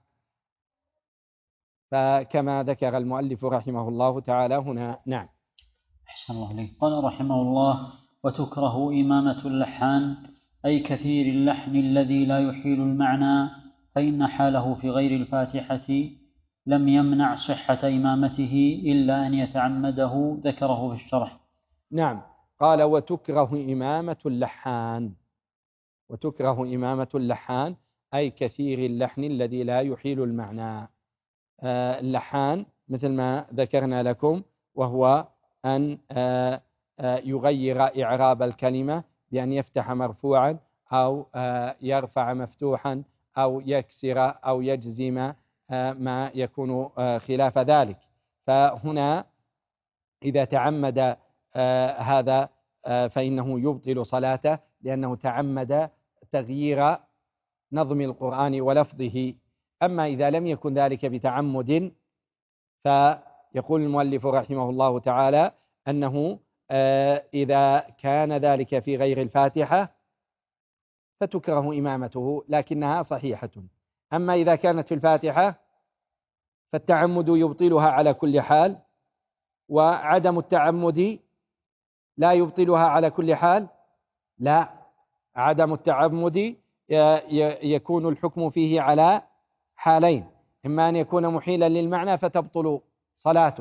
فكما ذكر المؤلف رحمه الله تعالى هنا. نعم. أحسن الله عليك. قال رحمه الله: وتكره إمامة اللحان أي كثير اللحن الذي لا يحيل المعنى، فإن حاله في غير الفاتحة لم يمنع صحة إمامته إلا أن يتعمده، ذكره في الشرح. نعم. قال: وتكره إمامة اللحان. وتكره إمامة اللحان أي كثير اللحن الذي لا يحيل المعنى. آه اللحان مثل ما ذكرنا لكم، وهو أن آه آه يغير إعراب الكلمة بأن يفتح مرفوعا أو آه يرفع مفتوحا أو يكسر أو يجزم آه ما يكون آه خلاف ذلك. فهنا إذا تعمد آه هذا آه فإنه يبطل صلاته، لأنه تعمد تغيير نظم القرآن ولفظه. أما إذا لم يكن ذلك بتعمد فيقول المؤلف رحمه الله تعالى أنه آه إذا كان ذلك في غير الفاتحة فتكره إمامته لكنها صحيحة. أما إذا كانت في الفاتحة فالتعمد يبطلها على كل حال، وعدم التعمد لا يبطلها على كل حال. لا، عدم التعمد يكون الحكم فيه على حالين: إما أن يكون محيلا للمعنى فتبطل صلاته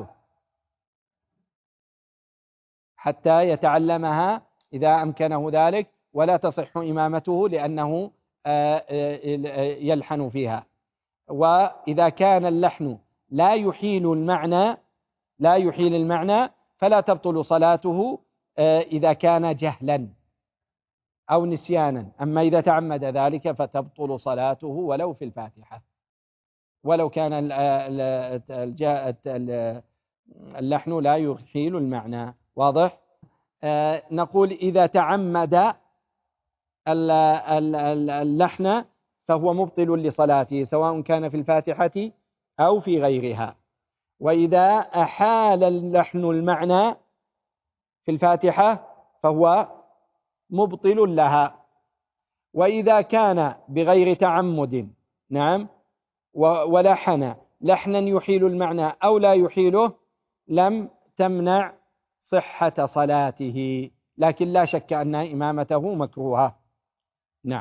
حتى يتعلمها إذا أمكنه ذلك، ولا تصح إمامته لأنه يلحن فيها. وإذا كان اللحن لا يحيل المعنى لا يحيل المعنى فلا تبطل صلاته إذا كان جهلا أو نسيانا. أما إذا تعمد ذلك فتبطل صلاته ولو في الفاتحة، ولو كان اللحن لا يحيل المعنى. واضح؟ آه نقول إذا تعمد اللحن فهو مبطل لصلاته سواء كان في الفاتحة أو في غيرها. وإذا أحال اللحن المعنى في الفاتحة فهو مبطل لها. وإذا كان بغير تعمد نعم ولحن لحنا يحيل المعنى أو لا يحيله لم تمنع صحة صلاته، لكن لا شك أن إمامته مكروهة. نعم.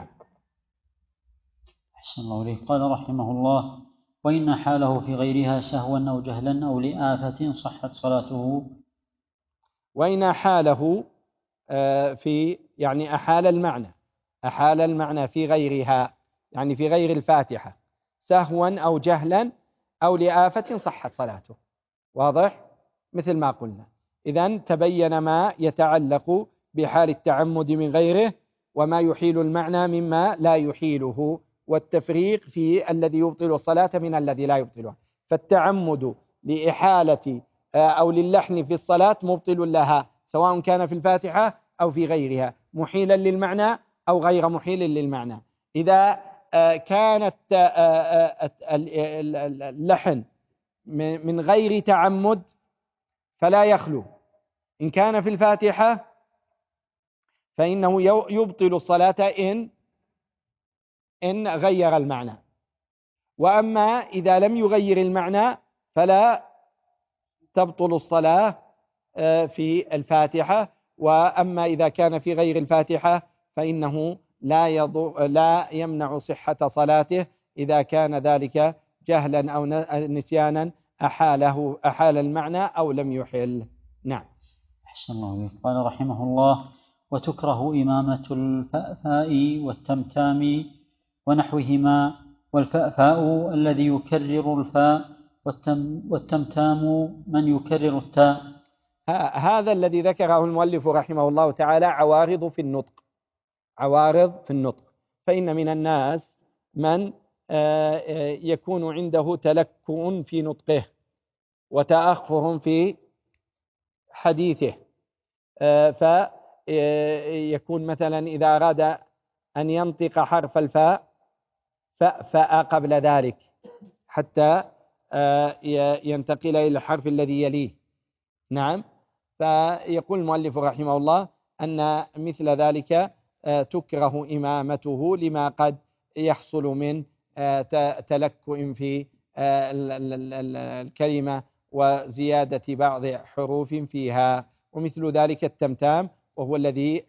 أحسن الله عليه. قال رحمه الله: وإن حاله في غيرها سهوا أو جهلا أو لآفة صحت صلاته. وإن حاله في يعني أحال المعنى أحال المعنى في غيرها، يعني في غير الفاتحة، سهوا أو جهلا أو لآفة صحت صلاته. واضح؟ مثل ما قلنا. إذن تبين ما يتعلق بحال التعمد من غيره وما يحيل المعنى مما لا يحيله، والتفريق في الذي يبطل الصلاة من الذي لا يبطلها. فالتعمد لإحالة أو للحن في الصلاة مبطل لها سواء كان في الفاتحة أو في غيرها، محيلا للمعنى أو غير محيل للمعنى. إذا كانت اللحن من غير تعمد فلا يخلو. إن كان في الفاتحة فإنه يبطل الصلاة إن إن غير المعنى، وأما إذا لم يغير المعنى فلا تبطل الصلاة في الفاتحة. وأما إذا كان في غير الفاتحة فإنه لا يضر لا يمنع صحة صلاته إذا كان ذلك جهلا أو نسيانا أحاله أحال المعنى أو لم يحل. نعم. أحسن الله عليك. قال رحمه الله: وتكره إمامة الفأفاء والتمتام ونحوهما، والفأفاء الذي يكرر الفاء، والتمتام من يكرر التاء. هذا الذي ذكره المؤلف رحمه الله تعالى عوارض في النطق عوارض في النطق فإن من الناس من يكون عنده تلكؤ في نطقه وتأخر في حديثه، فيكون مثلا إذا أراد أن ينطق حرف الفاء فأفأ قبل ذلك حتى ينتقل إلى الحرف الذي يليه. نعم. فيقول المؤلف رحمه الله أن مثل ذلك تكره إمامته لما قد يحصل من تلكؤ في الكلمة وزيادة بعض حروف فيها، ومثل ذلك التمتام وهو الذي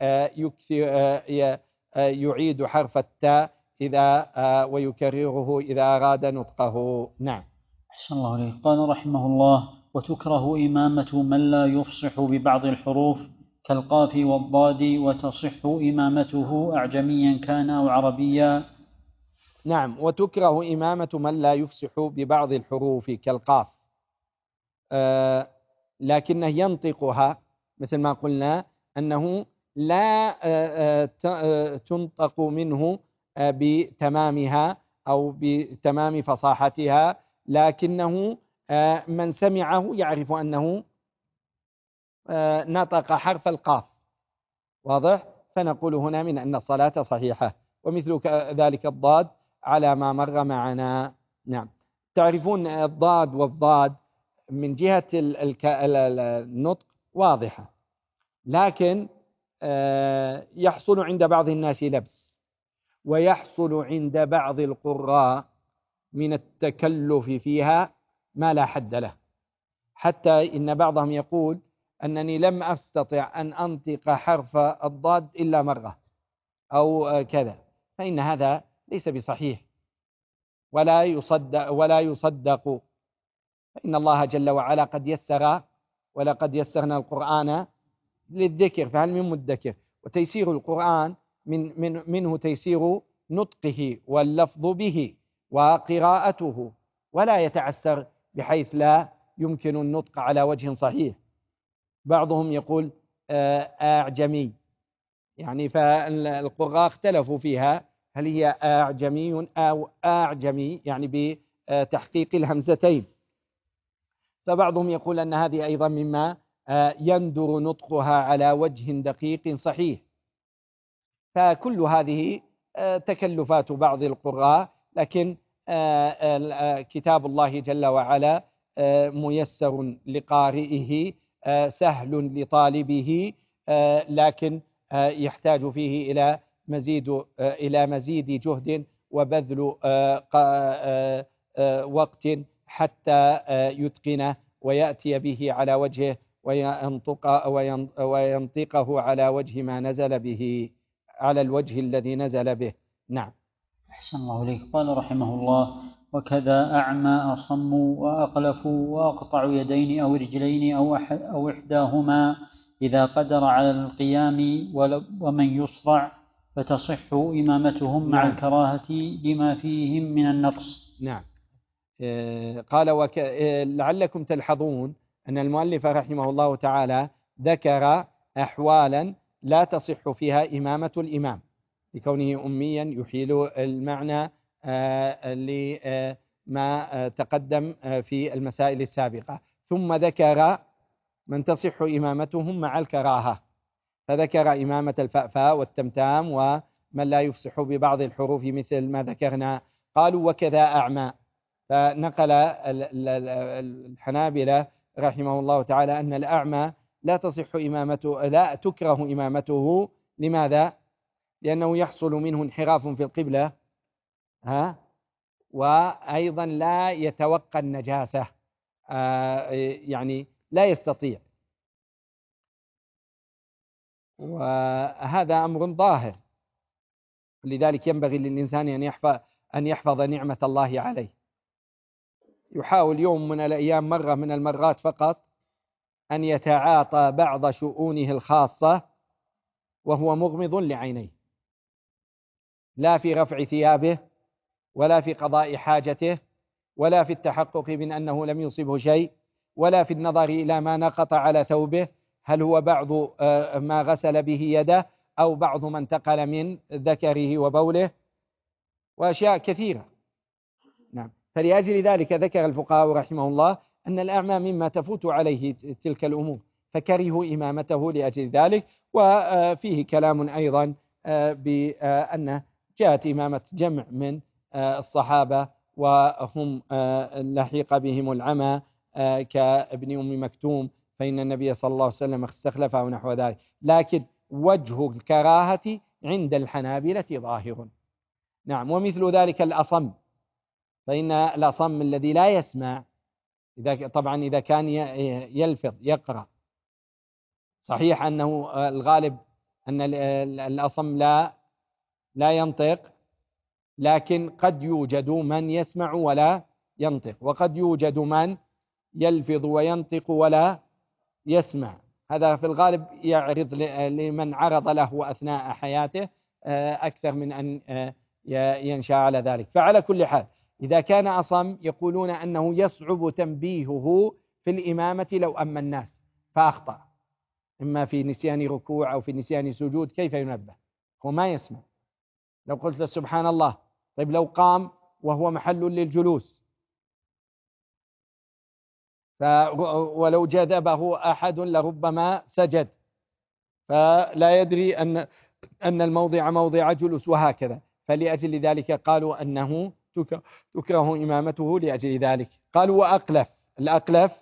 يعيد حرف التاء إذا ويكرره إذا أراد نطقه. نعم. أحسن الله عليه. قال رحمه الله: وتكره إمامة من لا يفصح ببعض الحروف كالقاف والضاد، وتصح إمامته أعجميا كان أو عربيا. نعم. وتكره إمامة من لا يفصح ببعض الحروف كالقاف، آه لكنه ينطقها، مثل ما قلنا أنه لا آه آه تنطق منه آه بتمامها أو بتمام فصاحتها، لكنه آه من سمعه يعرف أنه آه نطق حرف القاف. واضح؟ فنقول هنا من أن الصلاة صحيحة. ومثل ذلك الضاد على ما مر معنا. نعم. تعرفون الضاد والضاد من جهة النطق واضحة، لكن يحصل عند بعض الناس لبس، ويحصل عند بعض القراء من التكلف فيها ما لا حد له، حتى إن بعضهم يقول أنني لم أستطع أن أنطق حرف الضاد إلا مرة أو كذا، فإن هذا ليس بصحيح ولا يصدق ولا يصدق. فإن الله جل وعلا قد يسر، ولقد يسرنا القرآن للذكر فهل من مدكر. وتيسير القرآن من من منه تيسير نطقه واللفظ به وقراءته، ولا يتعسر بحيث لا يمكن النطق على وجه صحيح. بعضهم يقول أعجمي، يعني فالقراء اختلفوا فيها هل هي أعجمي أو أعجمي، يعني بتحقيق الهمزتين. فبعضهم يقول أن هذه أيضا مما يندر نطقها على وجه دقيق صحيح. فكل هذه تكلفات بعض القراء، لكن كتاب الله جل وعلا ميسر لقارئه سهل لطالبه، لكن يحتاج فيه إلى مزيد إلى مزيد جهد وبذل وقت حتى يتقنه ويأتي به على وجهه وينطق وينطقه على وجه ما نزل به، على الوجه الذي نزل به. نعم. أحسن الله عليك. قال رحمه الله: وكذا أعمى أصم وأقلف وأقطع يدين أو رجلين أو أو إحداهما إذا قدر على القيام ومن يصرع، فتصح إمامتهم مع نعم. الكراهة لما فيهم من النقص. نعم. قال وك... لعلكم تلحظون أن المؤلف رحمه الله تعالى ذكر أحوالا لا تصح فيها إمامة الإمام لكونه أميا يحيل المعنى لما تقدم في المسائل السابقة، ثم ذكر من تصح إمامتهم مع الكراهة، فذكر إمامة الفأفاء والتمتام ومن لا يفصح ببعض الحروف مثل ما ذكرنا. قالوا وكذا أعمى، فنقل الحنابلة رحمه الله تعالى أن الأعمى لا تصح إمامته، لا تكره إمامته. لماذا؟ لأنه يحصل منه انحراف في القبلة، ها، وأيضا لا يتوقى النجاسة، آه يعني لا يستطيع، وهذا أمر ظاهر. لذلك ينبغي للإنسان أن يحفظ أن يحفظ نعمة الله عليه. يحاول يوم من الأيام مرة من المرات فقط أن يتعاطى بعض شؤونه الخاصة وهو مغمض لعينيه، لا في رفع ثيابه ولا في قضاء حاجته ولا في التحقق من أنه لم يصبه شيء ولا في النظر إلى ما نقط على ثوبه، هل هو بعض ما غسل به يده أو بعض ما انتقل من ذكره وبوله، وأشياء كثيرة. نعم. فلأجل ذلك ذكر الفقهاء رحمه الله أن الأعمى مما تفوت عليه تلك الأمور، فكرهوا إمامته لأجل ذلك. وفيه كلام أيضا بأن جاءت إمامة جمع من الصحابة وهم لحق بهم العمى كابن أم مكتوم، فإن النبي صلى الله عليه وسلم استخلفه نحو ذلك. لكن وجه الكراهة عند الحنابلة ظاهر. نعم. ومثل ذلك الأصم، فإن الأصم الذي لا يسمع، إذا طبعا إذا كان يلفظ يقرأ، صحيح أنه الغالب أن الأصم لا لا ينطق، لكن قد يوجد من يسمع ولا ينطق، وقد يوجد من يلفظ وينطق ولا يسمع. هذا في الغالب يعرض لمن عرض له أثناء حياته أكثر من أن ينشأ على ذلك. فعلى كل حال إذا كان أصم يقولون أنه يصعب تنبيهه في الإمامة لو أما الناس فأخطأ، إما في نسيان ركوع أو في نسيان سجود، كيف ينبه؟ هو ما يسمع. لو قلت له سبحان الله، طيب لو قام وهو محل للجلوس، ف ولو جذبه أحد لربما سجد، فلا يدري أن أن الموضع موضع جلوس، وهكذا. فلأجل ذلك قالوا أنه تكره إمامته لأجل ذلك. قالوا وأقلف، الأقلف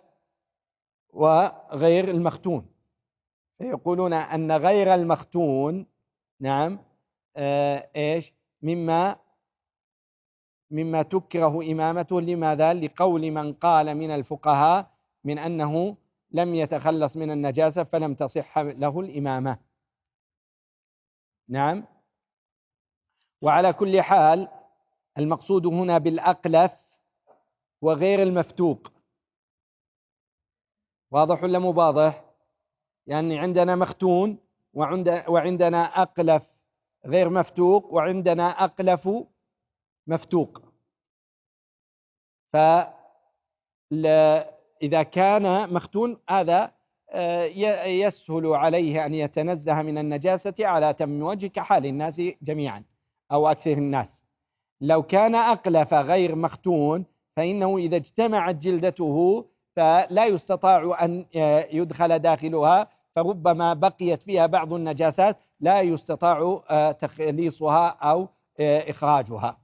وغير المختون، يقولون أن غير المختون نعم آه إيش مما مما تكره إمامته. لماذا؟ لقول من قال من الفقهاء من أنه لم يتخلص من النجاسة فلم تصح له الإمامة. نعم. وعلى كل حال المقصود هنا بالأقلف وغير المفتوق. واضح ولا مو واضح؟ يعني عندنا مختون وعندنا أقلف غير مفتوق وعندنا أقلف مفتوق. فإذا كان مختون هذا يسهل عليه أن يتنزه من النجاسة على تم وجه كحال الناس جميعا أو أكثر الناس. لو كان أقلف غير مختون فإنه إذا اجتمعت جلدته فلا يستطاع أن يدخل داخلها، فربما بقيت فيها بعض النجاسات لا يستطاع تخليصها أو إخراجها.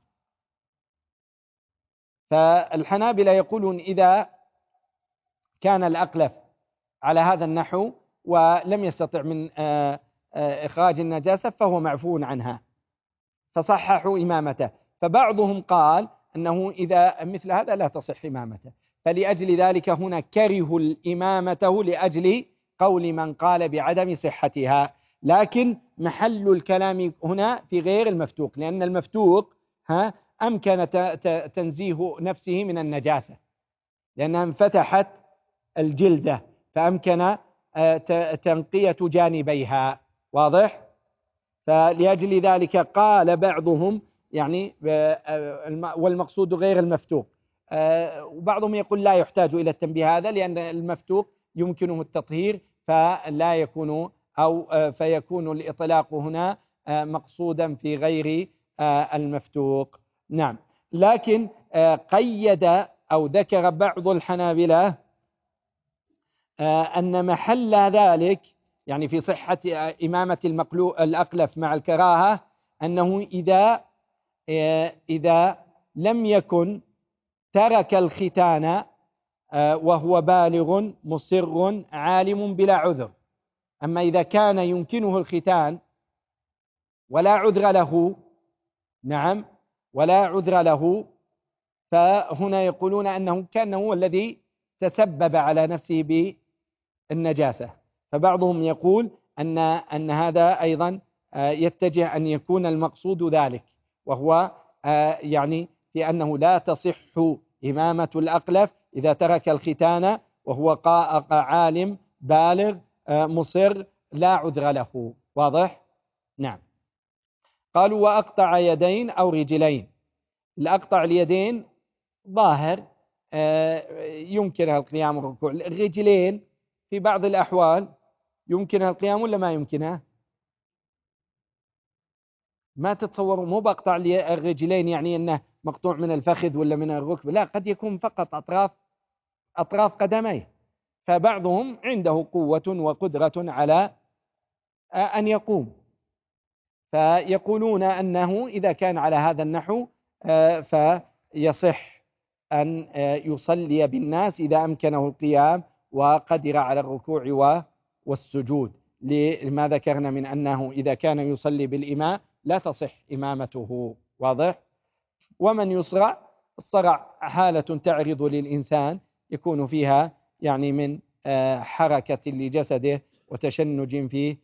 فالحنابلة يقولون إذا كان الأقلف على هذا النحو ولم يستطع من إخراج النجاسة فهو معفو عنها، فصححوا إمامته. فبعضهم قال أنه إذا مثل هذا لا تصح إمامته، فلأجل ذلك هنا كرهوا الإمامته لأجل قول من قال بعدم صحتها. لكن محل الكلام هنا في غير المفتوق، لأن المفتوق ها أمكن تنزيه نفسه من النجاسة لأنها انفتحت الجلدة، فأمكن تنقية جانبيها. واضح؟ فلأجل ذلك قال بعضهم يعني والمقصود غير المفتوق، وبعضهم يقول لا يحتاج إلى التنبيه هذا لأن المفتوق يمكنه التطهير فلا يكون أو فيكون الإطلاق هنا مقصودا في غير المفتوق. نعم. لكن قيد أو ذكر بعض الحنابلة أن محل ذلك يعني في صحة إمامة الأقلف مع الكراهة أنه إذا إذا لم يكن ترك الختان وهو بالغ مصر عالم بلا عذر. أما إذا كان يمكنه الختان ولا عذر له، نعم ولا عذر له، فهنا يقولون أنه كان هو الذي تسبب على نفسه بالنجاسة. فبعضهم يقول أن أن هذا أيضا يتجه أن يكون المقصود ذلك، وهو يعني في أنه لا تصح إمامة الأقلف إذا ترك الختان وهو عالم بالغ مصر لا عذر له. واضح؟ نعم. قالوا وأقطع يدين أو رجلين. الأقطع اليدين ظاهر يمكنها القيام والركوع، الرجلين في بعض الأحوال يمكنها القيام ولا ما يمكنها؟ ما تتصوروا مو بقطع الرجلين يعني أنه مقطوع من الفخذ ولا من الركب، لا، قد يكون فقط أطراف أطراف قدميه. فبعضهم عنده قوة وقدرة على أن يقوم، فيقولون أنه إذا كان على هذا النحو يصح أن يصلي بالناس إذا أمكنه القيام وقدر على الركوع والسجود، لما ذكرنا من أنه إذا كان يصلي بالإماء لا تصح إمامته. واضح؟ ومن يصرع، الصرع حالة تعرض للإنسان يكون فيها يعني من حركة لجسده وتشنج فيه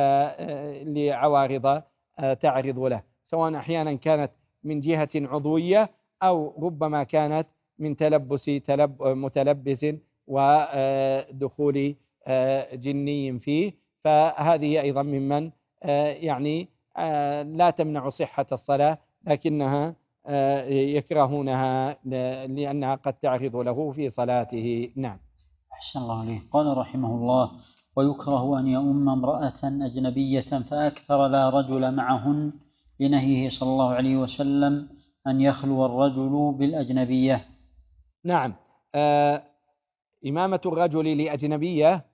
لعوارض تعرض له، سواء أحيانا كانت من جهة عضوية أو ربما كانت من تلبس تلب متلبس ودخول جني فيه، فهذه أيضا ممن يعني لا تمنع صحة الصلاة، لكنها يكرهونها لأنها قد تعرض له في صلاته. نعم. أحسن الله عليه. قال رحمه الله: ويكره أن يؤم امرأة أجنبية فأكثر لا رجل معهن، لنهيه صلى الله عليه وسلم أن يخلو الرجل بالأجنبية. نعم. آه إمامة الرجل لأجنبية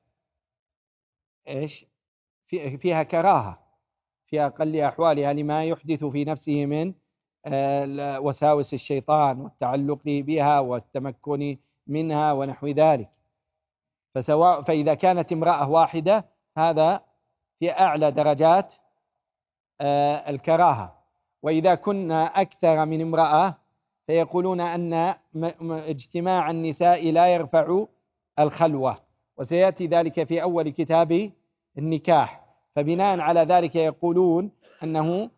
إيش فيها كراهة في أقل أحوالها لما يحدث في نفسه من آه وساوس الشيطان والتعلق بها والتمكن منها ونحو ذلك. فسواء فإذا كانت امرأة واحدة هذا في أعلى درجات آه الكراهة، وإذا كنا أكثر من امرأة فيقولون أن اجتماع النساء لا يرفع الخلوة، وسيأتي ذلك في أول كتاب النكاح. فبناء على ذلك يقولون أنه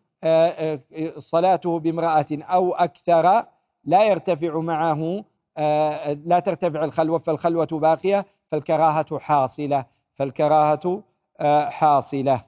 صلاته بامرأة أو أكثر لا يرتفع معه لا ترتفع الخلوة، فالخلوة باقية، فالكراهة حاصلة فالكراهة حاصلة.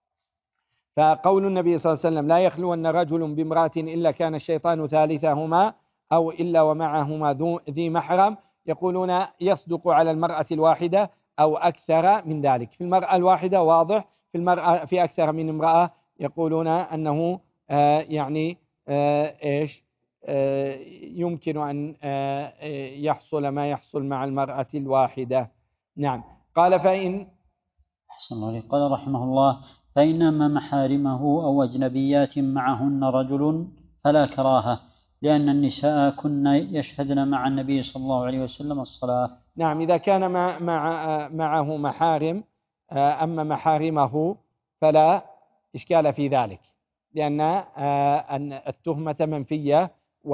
فقول النبي صلى الله عليه وسلم: لا يخلون رجل بامرأة إلا كان الشيطان ثالثهما أو إلا ومعهما ذي محرم، يقولون يصدق على المرأة الواحدة أو أكثر من ذلك. في المرأة الواحدة واضح، في المرأة في أكثر من امرأة يقولون أنه آه يعني آه إيش آه يمكن أن آه يحصل ما يحصل مع المرأة الواحدة. نعم. قال: فإن أحسن الله عليه. قال رحمه الله: فإنما محارمه أو أجنبيات معهن رجل فلا كراهة، لأن النساء كن يشهدن مع النبي صلى الله عليه وسلم الصلاة. نعم. إذا كان مع مع معه محارم، أما محارمه فلا إشكال في ذلك، لأن التهمة منفية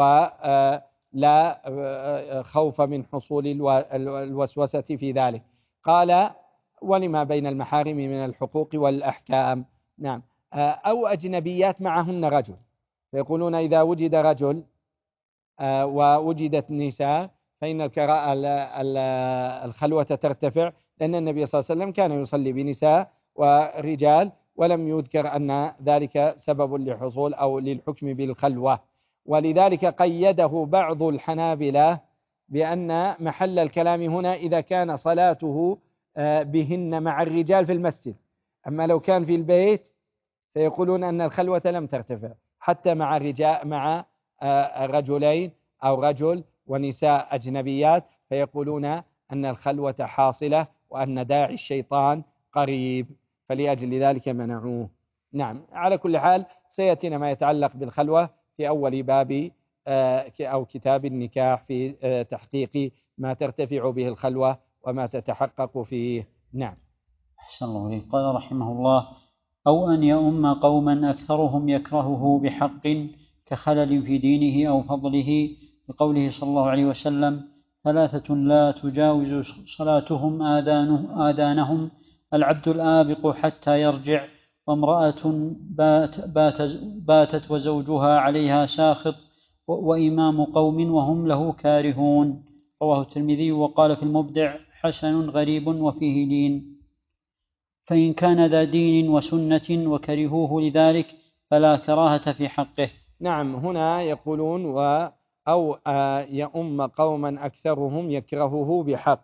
ولا خوف من حصول الوسوسة في ذلك. قال: ولما بين المحارم من الحقوق والأحكام. نعم. أو أجنبيات معهن رجل، فيقولون إذا وجد رجل ووجدت نساء فإن الخلوة ترتفع، لأن النبي صلى الله عليه وسلم كان يصلي بنساء ورجال ولم يذكر أن ذلك سبب لحصول أو للحكم بالخلوة. ولذلك قيده بعض الحنابلة بأن محل الكلام هنا إذا كان صلاته بهن مع الرجال في المسجد، أما لو كان في البيت فيقولون أن الخلوة لم ترتفع حتى مع الرجال مع رجلين أو رجل ونساء أجنبيات، فيقولون أن الخلوة حاصلة وأن داعي الشيطان قريب، فلأجل ذلك منعوه. نعم. على كل حال سيأتينا ما يتعلق بالخلوة في أول باب أو كتاب النكاح في تحقيق ما ترتفع به الخلوة وما تتحقق فيه. نعم. أحسن الله عليه. قال رحمه الله: أو أن يؤم قوما أكثرهم يكرهه بحق كخلل في دينه أو فضله، بقوله صلى الله عليه وسلم: ثلاثة لا تجاوز صلاتهم آذانه آذانهم العبد الآبق حتى يرجع، وامرأة بات بات باتت وزوجها عليها ساخط، وإمام قوم وهم له كارهون. رواه الترمذي. وقال في المبدع: حسن غريب وفيه لين. فإن كان ذا دين وسنة وكرهوه لذلك فلا كراهة في حقه. نعم. هنا يقولون و أو يؤم قوما أكثرهم يكرهه بحق.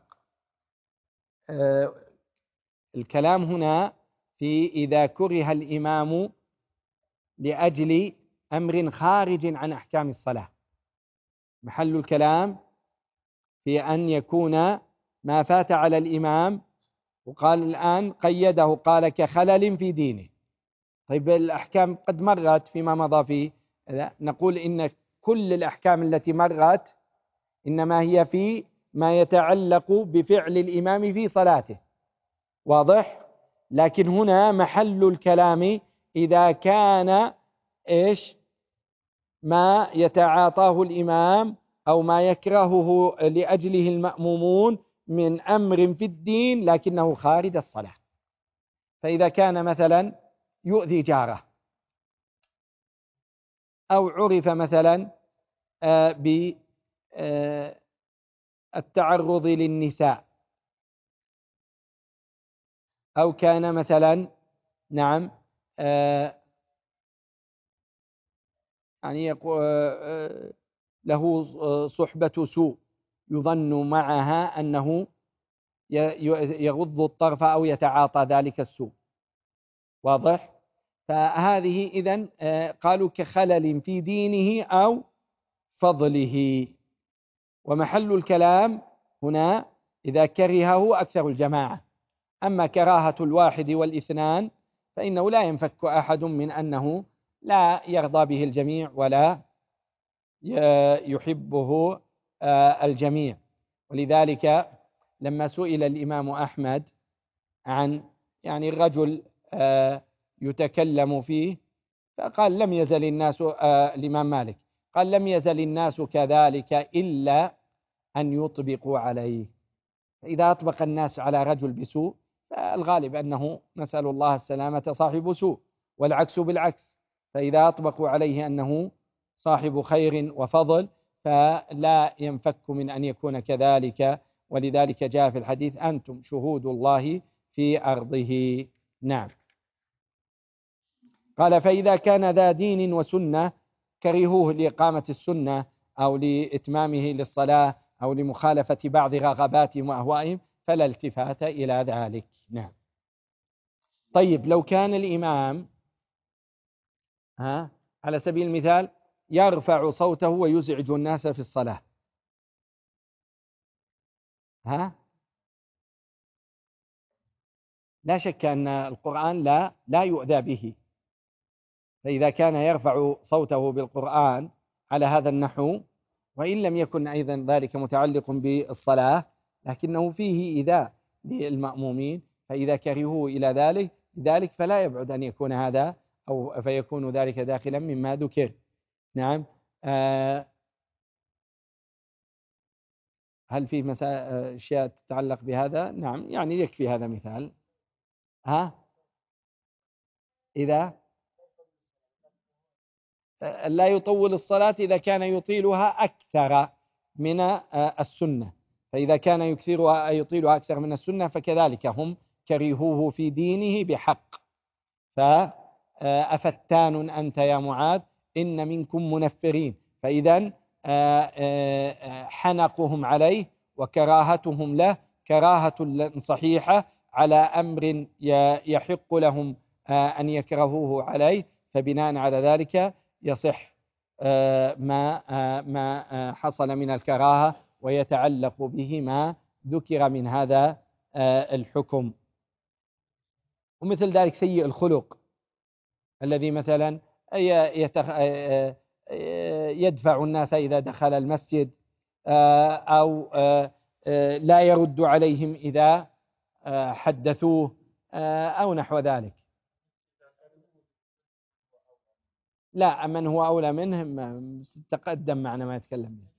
الكلام هنا في إذا كره الإمام لأجل أمر خارج عن أحكام الصلاة. محل الكلام في أن يكون ما فات على الإمام، وقال الآن قيده قال كخلل في دينه. طيب الأحكام قد مرت فيما مضى فيه، نقول إن كل الأحكام التي مرت إنما هي في ما يتعلق بفعل الإمام في صلاته، واضح؟ لكن هنا محل الكلام إذا كان إيش ما يتعاطاه الإمام أو ما يكرهه لأجله المأمومون من أمر في الدين لكنه خارج الصلاة. فإذا كان مثلا يؤذي جاره، أو عرف مثلا بالتعرض للنساء، أو كان مثلا نعم يعني له صحبة سوء يظن معها أنه يغض الطرف أو يتعاطى ذلك السوء، واضح؟ فهذه إذن قالوا كخلل في دينه أو فضله. ومحل الكلام هنا إذا كرهه أكثر الجماعة، أما كراهة الواحد والإثنان فإنه لا ينفك أحد من أنه لا يرضى به الجميع ولا يحبه الجميع. ولذلك لما سئل الإمام أحمد عن يعني الرجل يتكلم فيه فقال لم يزل الناس الإمام مالك قال لم يزل الناس كذلك إلا أن يطبقوا عليه. إذا أطبق الناس على رجل بسوء فالغالب أنه نسأل الله السلامة صاحب سوء، والعكس بالعكس، فإذا أطبقوا عليه أنه صاحب خير وفضل فلا ينفك من أن يكون كذلك. ولذلك جاء في الحديث أنتم شهود الله في أرضه. نعم. قال فإذا كان ذا دين وسنة كرهوه لإقامة السنة أو لإتمامه للصلاة أو لمخالفة بعض رغباتهم وأهوائهم فلا التفات إلى ذلك. نعم. طيب لو كان الإمام ها على سبيل المثال يرفع صوته ويزعج الناس في الصلاة، ها لا شك أن القرآن لا لا يؤذى به، فإذا كان يرفع صوته بالقرآن على هذا النحو وإن لم يكن أيضا ذلك متعلق بالصلاة لكنه فيه إيذاء للمأمومين، فإذا كرهوه إلى ذلك لذلك فلا يبعد أن يكون هذا أو فيكون ذلك داخلا مما ذكر. نعم. آه هل في مسائل أشياء تتعلق بهذا؟ نعم، يعني يكفي هذا مثال. ها إذا لا يطول الصلاة إذا كان يطيلها أكثر من السنة، فإذا كان يكثرها يطيلها أكثر من السنة فكذلك هم كرهوه في دينه بحق. فأفتان أنت يا معاذ إن منكم منفرين، فإذا حنقهم عليه وكراهتهم له كراهة صحيحة على أمر يحق لهم أن يكرهوه عليه، فبناء على ذلك يصح ما ما حصل من الكراهة ويتعلق به ما ذكر من هذا الحكم. ومثل ذلك سيء الخلق الذي مثلا يدفع الناس إذا دخل المسجد أو لا يرد عليهم إذا حدثوه أو نحو ذلك. لا، من هو أولى منهم تقدم معنا ما يتكلم به.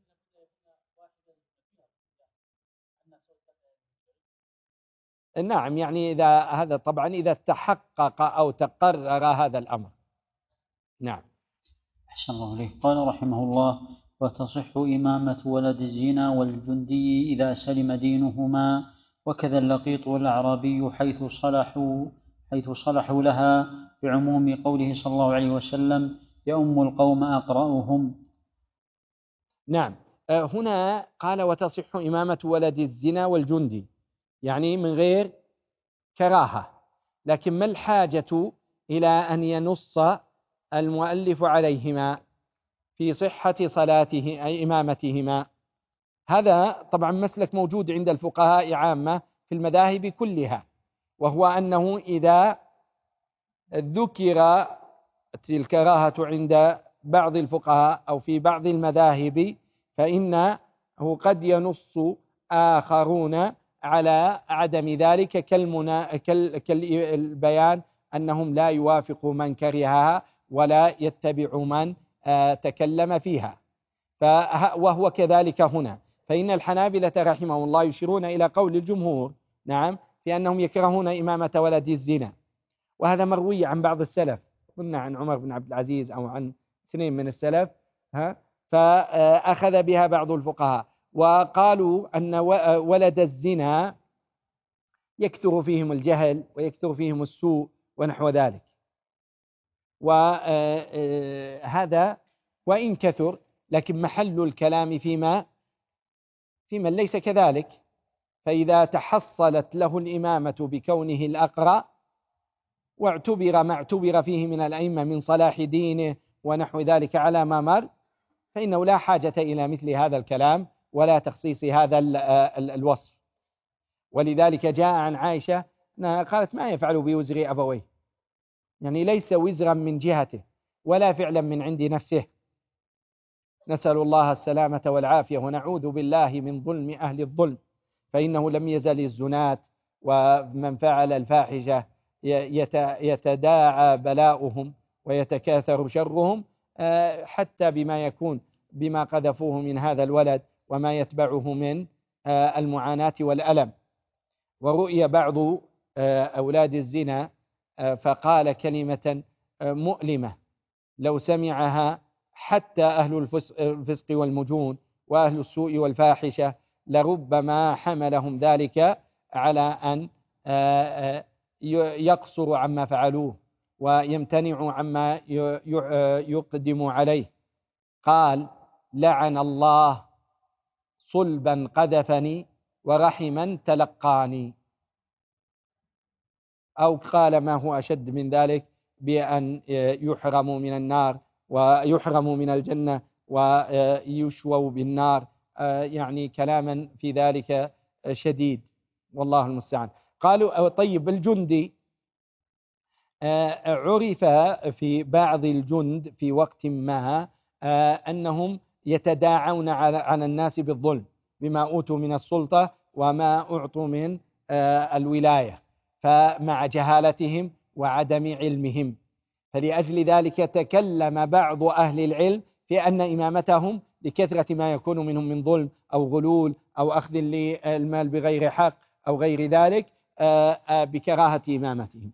نعم، يعني إذا هذا طبعا إذا تحقق أو تقرر هذا الأمر. نعم. أحسن الله إليك. قال رحمه الله: وتصح إمامة ولد الزنا والجندي إذا سلم دينهما، وكذا اللقيط والأعرابي حيث صلحوا حيث صلحوا لها، بعموم قوله صلى الله عليه وسلم: يؤم القوم أقرأهم. نعم. هنا قال وتصح إمامة ولد الزنا والجندي، يعني من غير كراهة، لكن ما الحاجة إلى أن ينص المؤلف عليهما في صحة صلاته أي إمامتهما؟ هذا طبعا مسلك موجود عند الفقهاء عامة في المذاهب كلها، وهو أنه إذا ذكر الكراهة عند بعض الفقهاء أو في بعض المذاهب فإنه قد ينص آخرون على عدم ذلك كالمنا... كال... كالبيان أنهم لا يوافقوا من كرهها ولا يتبع من تكلم فيها. وهو كذلك هنا، فإن الحنابلة رحمه الله يشيرون إلى قول الجمهور نعم في أنهم يكرهون إمامة ولد الزنا، وهذا مروي عن بعض السلف، قلنا عن عمر بن عبد العزيز أو عن اثنين من السلف، ها فأخذ بها بعض الفقهاء وقالوا أن ولد الزنا يكثر فيهم الجهل ويكثر فيهم السوء ونحو ذلك، وهذا وإن كثر لكن محل الكلام فيما في من ليس كذلك. فإذا تحصلت له الإمامة بكونه الأقرأ واعتبر ما اعتبر فيه من الأئمة من صلاح دينه ونحو ذلك على ما مر، فإنه لا حاجة إلى مثل هذا الكلام ولا تخصيص هذا الوصف. ولذلك جاء عن عائشة أنها قالت ما يفعل بوزر أبويه، يعني ليس وزرا من جهته ولا فعلا من عند نفسه، نسأل الله السلامة والعافية ونعوذ بالله من ظلم أهل الظلم، فإنه لم يزل الزنات ومن فعل الفاحشة يتداعى بلاؤهم ويتكاثر شرهم حتى بما يكون بما قذفوه من هذا الولد وما يتبعه من المعاناة والألم. ورؤي بعض أولاد الزنا فقال كلمة مؤلمة لو سمعها حتى أهل الفسق والمجون وأهل السوء والفاحشة لربما حملهم ذلك على أن يقصروا عما فعلوه ويمتنعوا عما يقدم عليه. قال لعن الله صلبا قذفني ورحما تلقاني، أو قال ما هو أشد من ذلك بأن يحرموا من النار ويحرموا من الجنة ويشووا بالنار، يعني كلاما في ذلك شديد والله المستعان. قالوا طيب الجندي عرف في بعض الجند في وقت ما أنهم يتداعون على الناس بالظلم بما أوتوا من السلطة وما أعطوا من الولاية، فمع جهالتهم وعدم علمهم، فلأجل ذلك تكلم بعض أهل العلم في أن إمامتهم لكثرة ما يكون منهم من ظلم أو غلول أو أخذ للمال بغير حق أو غير ذلك بكراهة إمامتهم.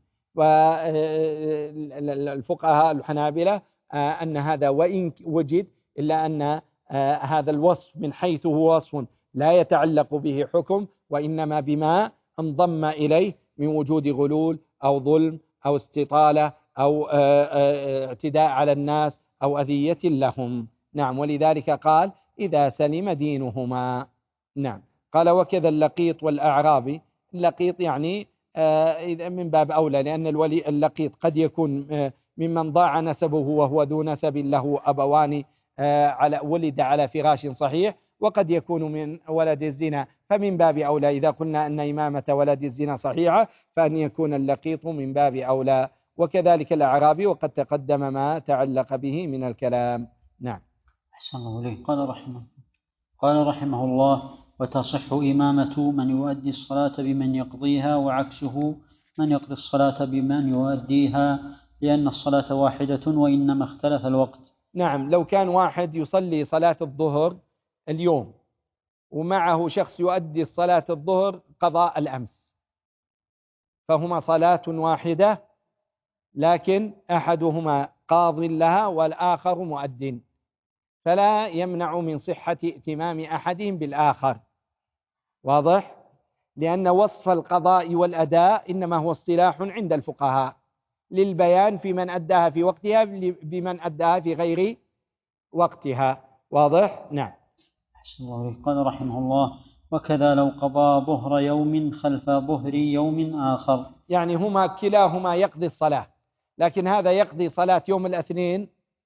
والفقهاء الحنابلة أن هذا وإن وجد إلا أن هذا الوصف من حيث هو وصف لا يتعلق به حكم، وإنما بما انضم إليه من وجود غلول أو ظلم أو استطالة أو اعتداء على الناس أو أذية لهم. نعم، ولذلك قال إذا سلم دينهما. نعم، قال وكذا اللقيط والأعرابي. اللقيط يعني من باب أولى، لأن الولي اللقيط قد يكون ممن ضاع نسبه وهو ذو نسب له أبوان على ولد على فراش صحيح، وقد يكون من ولد الزنا، فمن باب أولى إذا قلنا أن إمامة ولد الزنا صحيحة فأن يكون اللقيط من باب أولى، وكذلك الأعرابي، وقد تقدم ما تعلق به من الكلام. نعم. أحسن الله إليه. قال رحمه قال رحمه الله وتصح إمامة من يؤدي الصلاة بمن يقضيها، وعكسه من يقضي الصلاة بمن يؤديها، لأن الصلاة واحدة وإنما اختلف الوقت. نعم، لو كان واحد يصلي صلاة الظهر اليوم ومعه شخص يؤدي الصلاة الظهر قضاء الأمس، فهما صلاة واحدة لكن أحدهما قاض لها والآخر مؤدٍ، فلا يمنع من صحة ائتمام أحدهم بالآخر. واضح؟ لأن وصف القضاء والأداء إنما هو اصطلاح عند الفقهاء للبيان في من أداها في وقتها بمن أداها في غير وقتها. واضح؟ نعم. أحسن الله. قال رحمه الله وكذا لو قضى ظهر يوم خلف ظهر يوم آخر، يعني هما كلاهما يقضي الصلاة، لكن هذا يقضي صلاة يوم الاثنين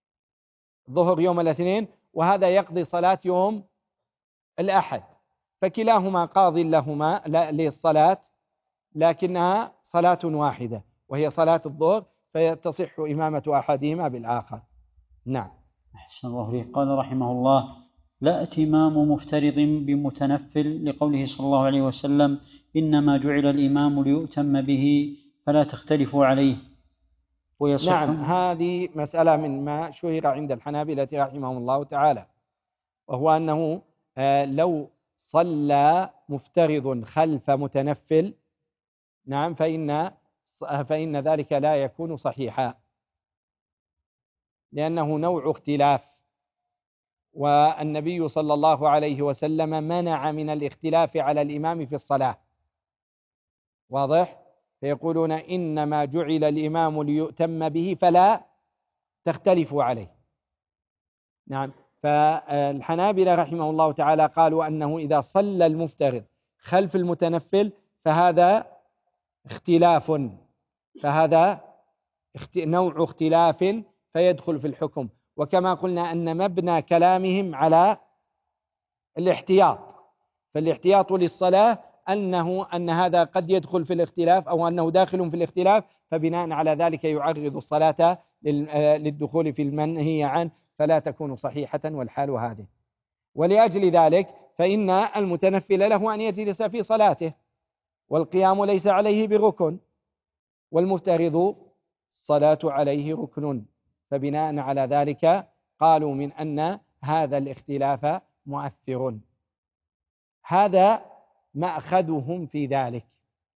ظهر يوم الاثنين، وهذا يقضي صلاة يوم الأحد، فكلاهما قاض لهما للصلاة لكنها صلاة واحدة وهي صلاة الظهر، فتصح إمامة أحدهما بالآخر. نعم. أحسن الله إليك. قال رحمه الله: لا ائتمام مفترض بمتنفل، لقوله صلى الله عليه وسلم: إنما جعل الإمام ليؤتم به فلا تختلفوا عليه. ويصح. نعم، هذه مسألة من ما شهر عند الحنابلة رحمهم الله تعالى، وهو أنه لو صلى مفترض خلف متنفل، نعم، فإن فإن ذلك لا يكون صحيحا، لأنه نوع اختلاف، والنبي صلى الله عليه وسلم منع من الاختلاف على الإمام في الصلاة. واضح؟ فيقولون إنما جعل الإمام ليؤتم به فلا تختلفوا عليه. نعم، فالحنابلة رحمه الله تعالى قالوا أنه إذا صلى المفترض خلف المتنفل فهذا اختلاف، فهذا نوع اختلاف فيدخل في الحكم. وكما قلنا أن مبنى كلامهم على الاحتياط، فالاحتياط للصلاة أنه أن هذا قد يدخل في الاختلاف أو أنه داخل في الاختلاف، فبناء على ذلك يعرض الصلاة للدخول في المنهي عنه فلا تكون صحيحة، والحال هذه. ولأجل ذلك فإن المتنفل له أن يجلس في صلاته، والقيام ليس عليه بركن، والمفترض الصلاة عليه ركن، فبناء على ذلك قالوا من أن هذا الاختلاف مؤثر. هذا مأخذهم في ذلك.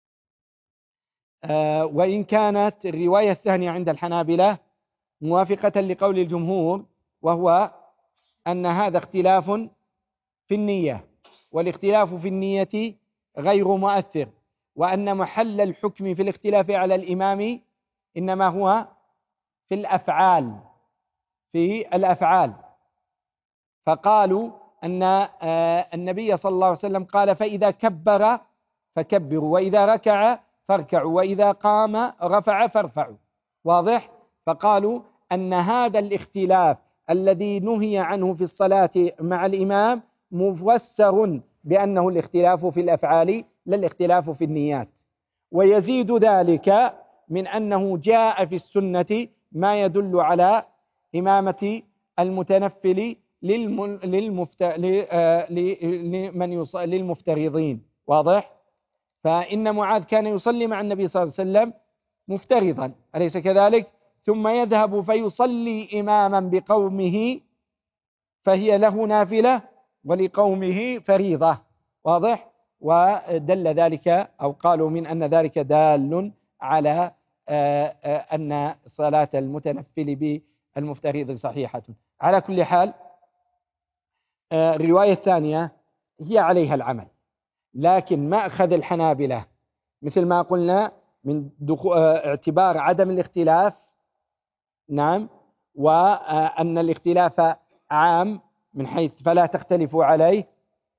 آه وإن كانت الرواية الثانية عند الحنابلة موافقة لقول الجمهور، وهو أن هذا اختلاف في النية، والاختلاف في النية غير مؤثر، وأن محل الحكم في الاختلاف على الإمام إنما هو في الأفعال، في الأفعال. فقالوا أن النبي صلى الله عليه وسلم قال: فإذا كبر فكبروا، وإذا ركع فاركعوا، وإذا قام رفع فارفعوا. واضح؟ فقالوا أن هذا الاختلاف الذي نهي عنه في الصلاة مع الإمام مفسر بأنه الاختلاف في الأفعال لا الاختلاف في النيات. ويزيد ذلك من أنه جاء في السنة ما يدل على إمامة المتنفل للمفت... لمن يص... للمفترضين. واضح؟ فإن معاذ كان يصلي مع النبي صلى الله عليه وسلم مفترضا، أليس كذلك؟ ثم يذهب فيصلي إماما بقومه فهي له نافلة ولقومه فريضة. واضح؟ ودل ذلك أو قالوا من أن ذلك دال على أن صلاة المتنفل بالمفترض صحيحة. على كل حال الرواية الثانية هي عليها العمل، لكن مأخذ الحنابلة مثل ما قلنا من اعتبار عدم الاختلاف، نعم، وأن الاختلاف عام من حيث فلا تختلفوا عليه،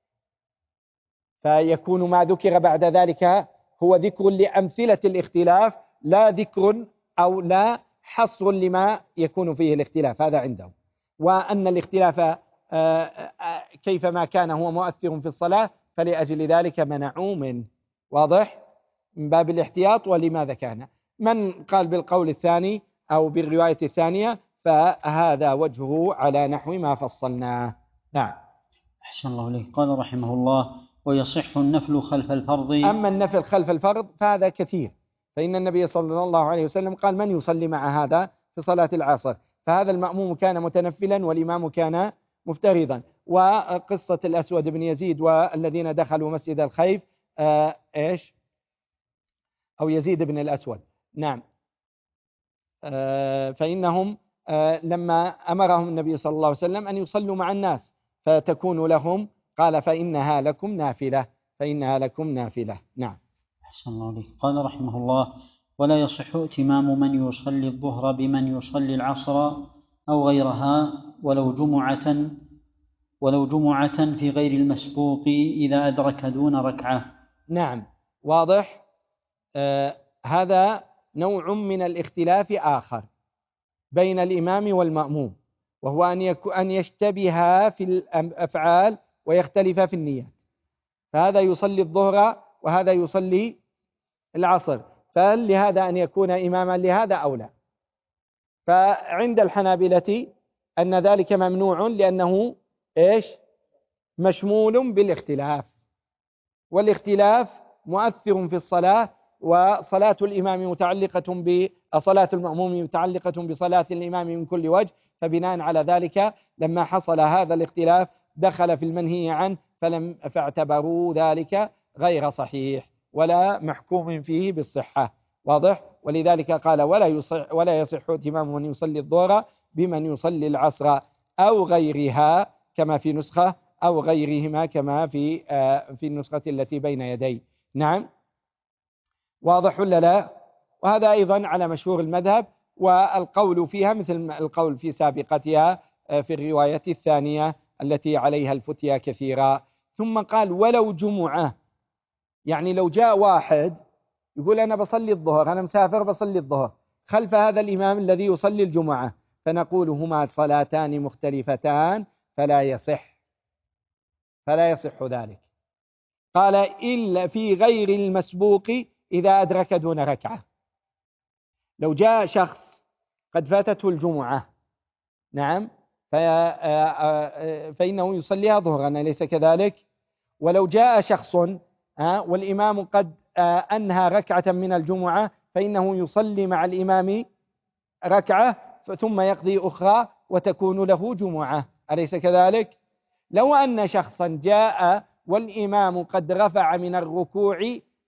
فيكون ما ذكر بعد ذلك هو ذكر لأمثلة الاختلاف، لا ذكر أو لا حصر لما يكون فيه الاختلاف، هذا عندهم. وأن الاختلاف كيفما كان هو مؤثر في الصلاة، فلأجل ذلك منعوا منه. واضح؟ من باب الاحتياط. ولماذا كان من قال بالقول الثاني أو بالرواية الثانية فهذا وجهه على نحو ما فصلناه. نعم. أحسن الله إليك. قال رحمه الله: ويصح النفل خلف الفرض. أما النفل خلف الفرض فهذا كثير، فإن النبي صلى الله عليه وسلم قال: من يصلي مع هذا في صلاة العصر؟ فهذا المأموم كان متنفلا والإمام كان مفترضا. وقصة الأسود بن يزيد والذين دخلوا مسجد الخيف آه إيش أو يزيد بن الأسود، نعم، آه فإنهم آه لما أمرهم النبي صلى الله عليه وسلم أن يصلوا مع الناس فتكون لهم، قال: فإنها لكم نافلة، فإنها لكم نافلة. نعم. أحسن الله عليك. قال رحمه الله: ولا يصح ائتمام من يصلي الظهر بمن يصلي العصر أو غيرها ولو جمعة ولو جمعة في غير المسبوق إذا أدرك دون ركعة. نعم، واضح. آه هذا نوع من الاختلاف آخر بين الإمام والمأموم، وهو أن يكون أن يشتبه في الأفعال ويختلف في النيات، فهذا يصلي الظهر وهذا يصلي العصر، فهل لهذا أن يكون إماما لهذا أو لا؟ فعند الحنابلة أن ذلك ممنوع لأنه إيش؟ مشمول بالاختلاف، والاختلاف مؤثر في الصلاة، وصلاة الإمام متعلقة بصلاة المأموم متعلقة بصلاة الإمام من كل وجه، فبناء على ذلك لما حصل هذا الاختلاف دخل في المنهي عنه، فلم فاعتبروا ذلك غير صحيح ولا محكوم فيه بالصحة. واضح؟ ولذلك قال ولا يصح ولا يصح اتمام من يصلي الظهر بمن يصلي العصر أو غيرها كما في نسخة، أو غيرهما كما في في النسخة التي بين يدي. نعم، واضح ولا لا؟ وهذا أيضا على مشهور المذهب، والقول فيها مثل القول في سابقتها في الرواية الثانية التي عليها الفتيا كثيرا. ثم قال ولو جمعة، يعني لو جاء واحد يقول أنا بصلي الظهر، أنا مسافر بصلي الظهر خلف هذا الإمام الذي يصلي الجمعة، فنقول هما صلاتان مختلفتان فلا يصح فلا يصح ذلك. قال إلا في غير المسبوق إذا أدرك دون ركعة. لو جاء شخص قد فاتته الجمعة، نعم، فإنه يصليها ظهرا، أليس كذلك؟ ولو جاء شخص والإمام قد أنهى ركعة من الجمعة فإنه يصلي مع الإمام ركعة ثم يقضي أخرى وتكون له جمعة، أليس كذلك؟ لو أن شخصا جاء والإمام قد رفع من الركوع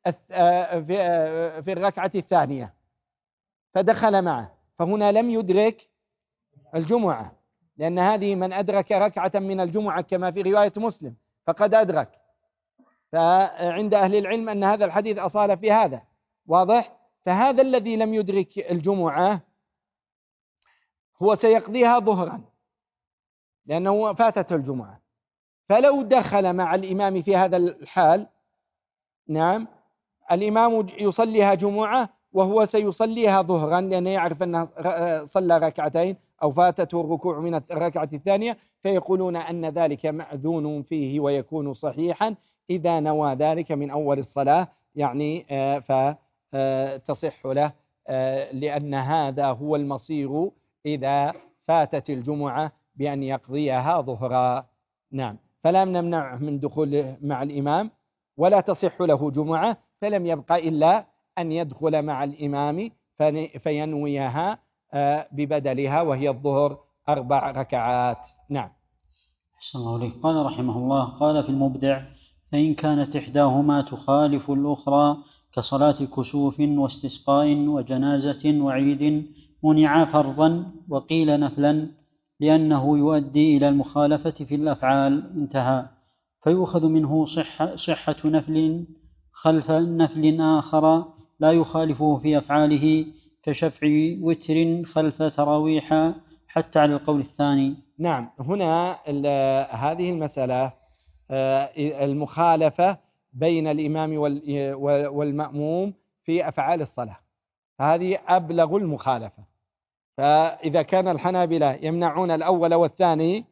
في الركعة الثانية فدخل معه، فهنا لم يدرك الجمعة، لأن هذه من أدرك ركعة من الجمعة كما في رواية مسلم فقد أدرك. فعند أهل العلم أن هذا الحديث أصال في هذا. واضح؟ فهذا الذي لم يدرك الجمعة هو سيقضيها ظهرا لأنه فاتته الجمعة، فلو دخل مع الإمام في هذا الحال، نعم، الإمام يصليها جمعة وهو سيصليها ظهرا لأنه يعرف أنه صلى ركعتين أو فاتته الركوع من الركعة الثانية، فيقولون أن ذلك مأذون فيه ويكون صحيحا إذا نوى ذلك من أول الصلاة، يعني فتصح له، لأن هذا هو المصير إذا فاتت الجمعة بأن يقضيها ظهرا. نعم، فلا نمنعه من دخول مع الإمام ولا تصح له جمعة، فلم يبقى إلا أن يدخل مع الإمام فينويها ببدلها وهي الظهر أربع ركعات. نعم. أحسن الله عليك. قال رحمه الله: قال في المبدع: فإن كانت إحداهما تخالف الأخرى كصلاة كسوف واستسقاء وجنازة وعيد منع فرضا وقيل نفلا لأنه يؤدي إلى المخالفة في الأفعال، انتهى. فيؤخذ منه صحة, صحة نفل خلف نفل آخر لا يخالفه في أفعاله كشفع وتر خلف تراويح، حتى على القول الثاني. نعم، هنا هذه المسألة المخالفة بين الإمام والمأموم في أفعال الصلاة، هذه أبلغ المخالفة. فإذا كان الحنابلة يمنعون الأول والثاني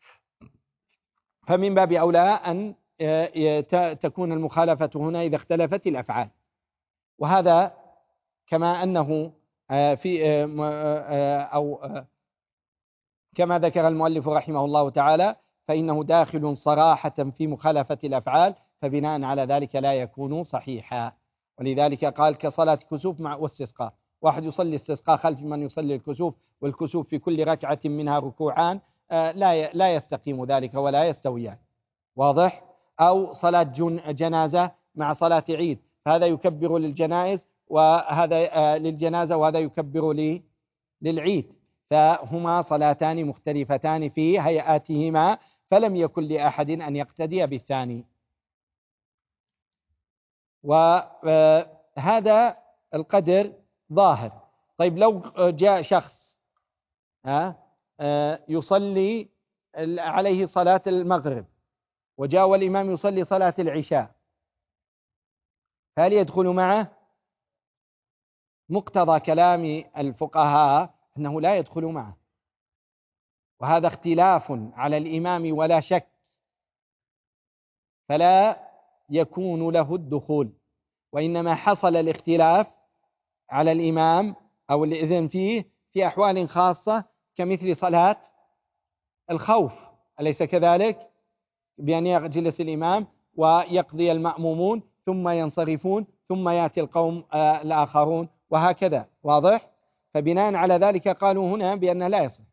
فمن باب أولى أن تكون المخالفة هنا إذا اختلفت الأفعال. وهذا كما أنه في أو كما ذكر المؤلف رحمه الله تعالى فإنه داخل صراحة في مخالفة الأفعال، فبناء على ذلك لا يكون صحيحا. ولذلك قال كصلاة كسوف مع واستسقاء، واحد يصلي استسقاء خلف من يصلي الكسوف، والكسوف في كل ركعة منها ركوعان، لا لا يستقيم ذلك ولا يستويان. واضح؟ أو صلاة جنازة مع صلاة عيد، هذا يكبر للجنائز وهذا للجنازة وهذا يكبر للعيد، فهما صلاتان مختلفتان في هيئاتهما، فلم يكن لأحد أن يقتدي بالثاني. وهذا القدر ظاهر. طيب لو جاء شخص يصلي عليه صلاة المغرب وجاء والإمام يصلي صلاة العشاء، هل يدخل معه؟ مقتضى كلام الفقهاء أنه لا يدخل معه، وهذا اختلاف على الإمام ولا شك، فلا يكون له الدخول، وإنما حصل الاختلاف على الإمام أو الإذن فيه في أحوال خاصة كمثل صلاة الخوف، أليس كذلك؟ بأن يجلس الإمام ويقضي المأمومون ثم ينصرفون ثم يأتي القوم الآخرون وهكذا، واضح؟ فبناء على ذلك قالوا هنا بأن لا يصح،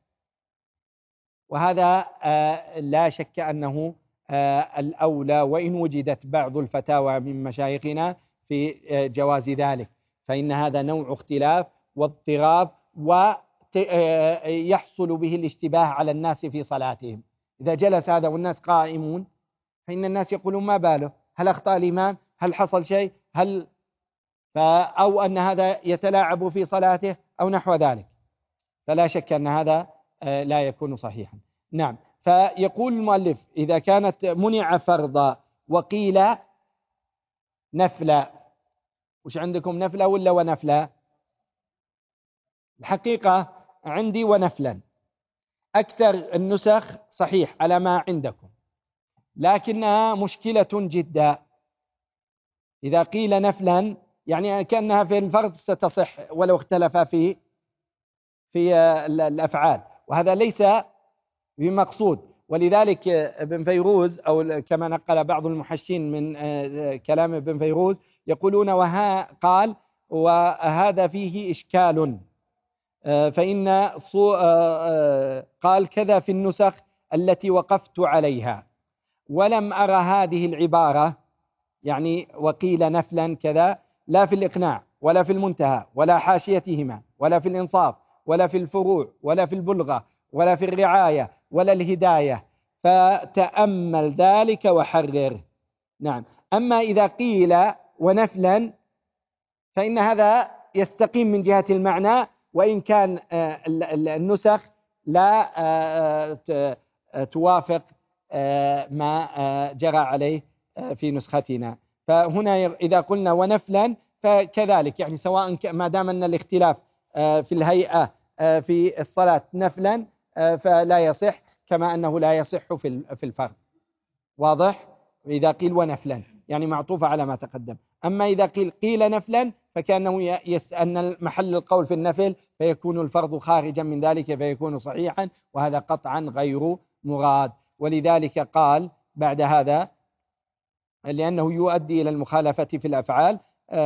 وهذا لا شك أنه الأولى، وإن وجدت بعض الفتاوى من مشايخنا في جواز ذلك، فإن هذا نوع اختلاف واضطراب ويحصل به الاشتباه على الناس في صلاتهم. إذا جلس هذا والناس قائمون فإن الناس يقولون ما باله، هل أخطأ الإمام؟ هل حصل شيء؟ هل أو أن هذا يتلاعب في صلاته أو نحو ذلك، فلا شك أن هذا لا يكون صحيحا. نعم. فيقول المؤلف إذا كانت منع فرضا وقيل نفلا، وش عندكم نفلا ولا ونفلا؟ الحقيقة عندي ونفلا، أكثر النسخ صحيح على ما عندكم، لكنها مشكلة جدا. إذا قيل نفلا يعني كأنها في الفرض ستصح ولو اختلف في في الأفعال، وهذا ليس بمقصود. ولذلك ابن فيروز أو كما نقل بعض المحشين من كلام ابن فيروز يقولون وها قال وهذا فيه إشكال، فإن قال كذا في النسخ التي وقفت عليها ولم أرى هذه العبارة، يعني وقيل نفلا كذا، لا في الإقناع ولا في المنتهى ولا حاشيتهما ولا في الإنصاف ولا في الفروع ولا في البلغة ولا في الرعاية ولا الهداية، فتأمل ذلك وحرر. نعم. أما إذا قيل ونفلا فإن هذا يستقيم من جهة المعنى، وإن كان النسخ لا توافق ما جرى عليه في نسختنا. فهنا إذا قلنا ونفلا فكذلك، يعني سواء ما دام أن الاختلاف في الهيئة في الصلاة نفلا فلا يصح، كما أنه لا يصح في الفرض، واضح؟ إذا قيل ونفلا يعني معطوفة على ما تقدم. أما إذا قيل قيل نفلا فكأنه أن محل القول في النفل فيكون الفرض خارجا من ذلك فيكون صحيحا، وهذا قطعا غير مراد. ولذلك قال بعد هذا لأنه يؤدي إلى المخالفة في الأفعال،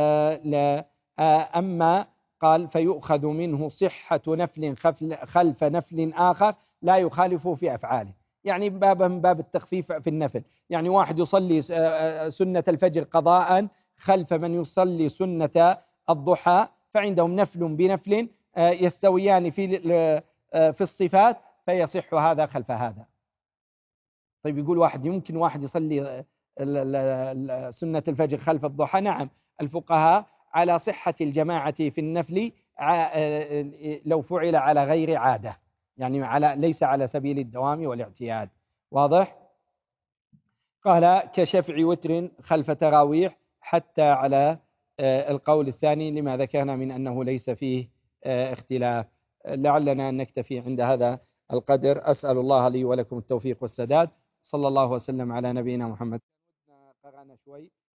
أما قال فيؤخذ منه صحة نفل خلف نفل آخر لا يخالف في أفعاله، يعني باب من باب التخفيف في النفل. يعني واحد يصلي سنة الفجر قضاء خلف من يصلي سنة الضحى، فعندهم نفل بنفل يستويان في في الصفات فيصح هذا خلف هذا. طيب يقول واحد يمكن واحد يصلي سنة الفجر خلف الضحى؟ نعم، الفقهاء على صحة الجماعة في النفل لو فعل على غير عادة، يعني على ليس على سبيل الدوام والاعتياد، واضح؟ قال كشفع وتر خلف تراويح، حتى على القول الثاني لما ذكرنا من أنه ليس فيه اختلاف. لعلنا أن نكتفي عند هذا القدر. أسأل الله لي ولكم التوفيق والسداد. صلى الله وسلم على نبينا محمد. قرأنا شوي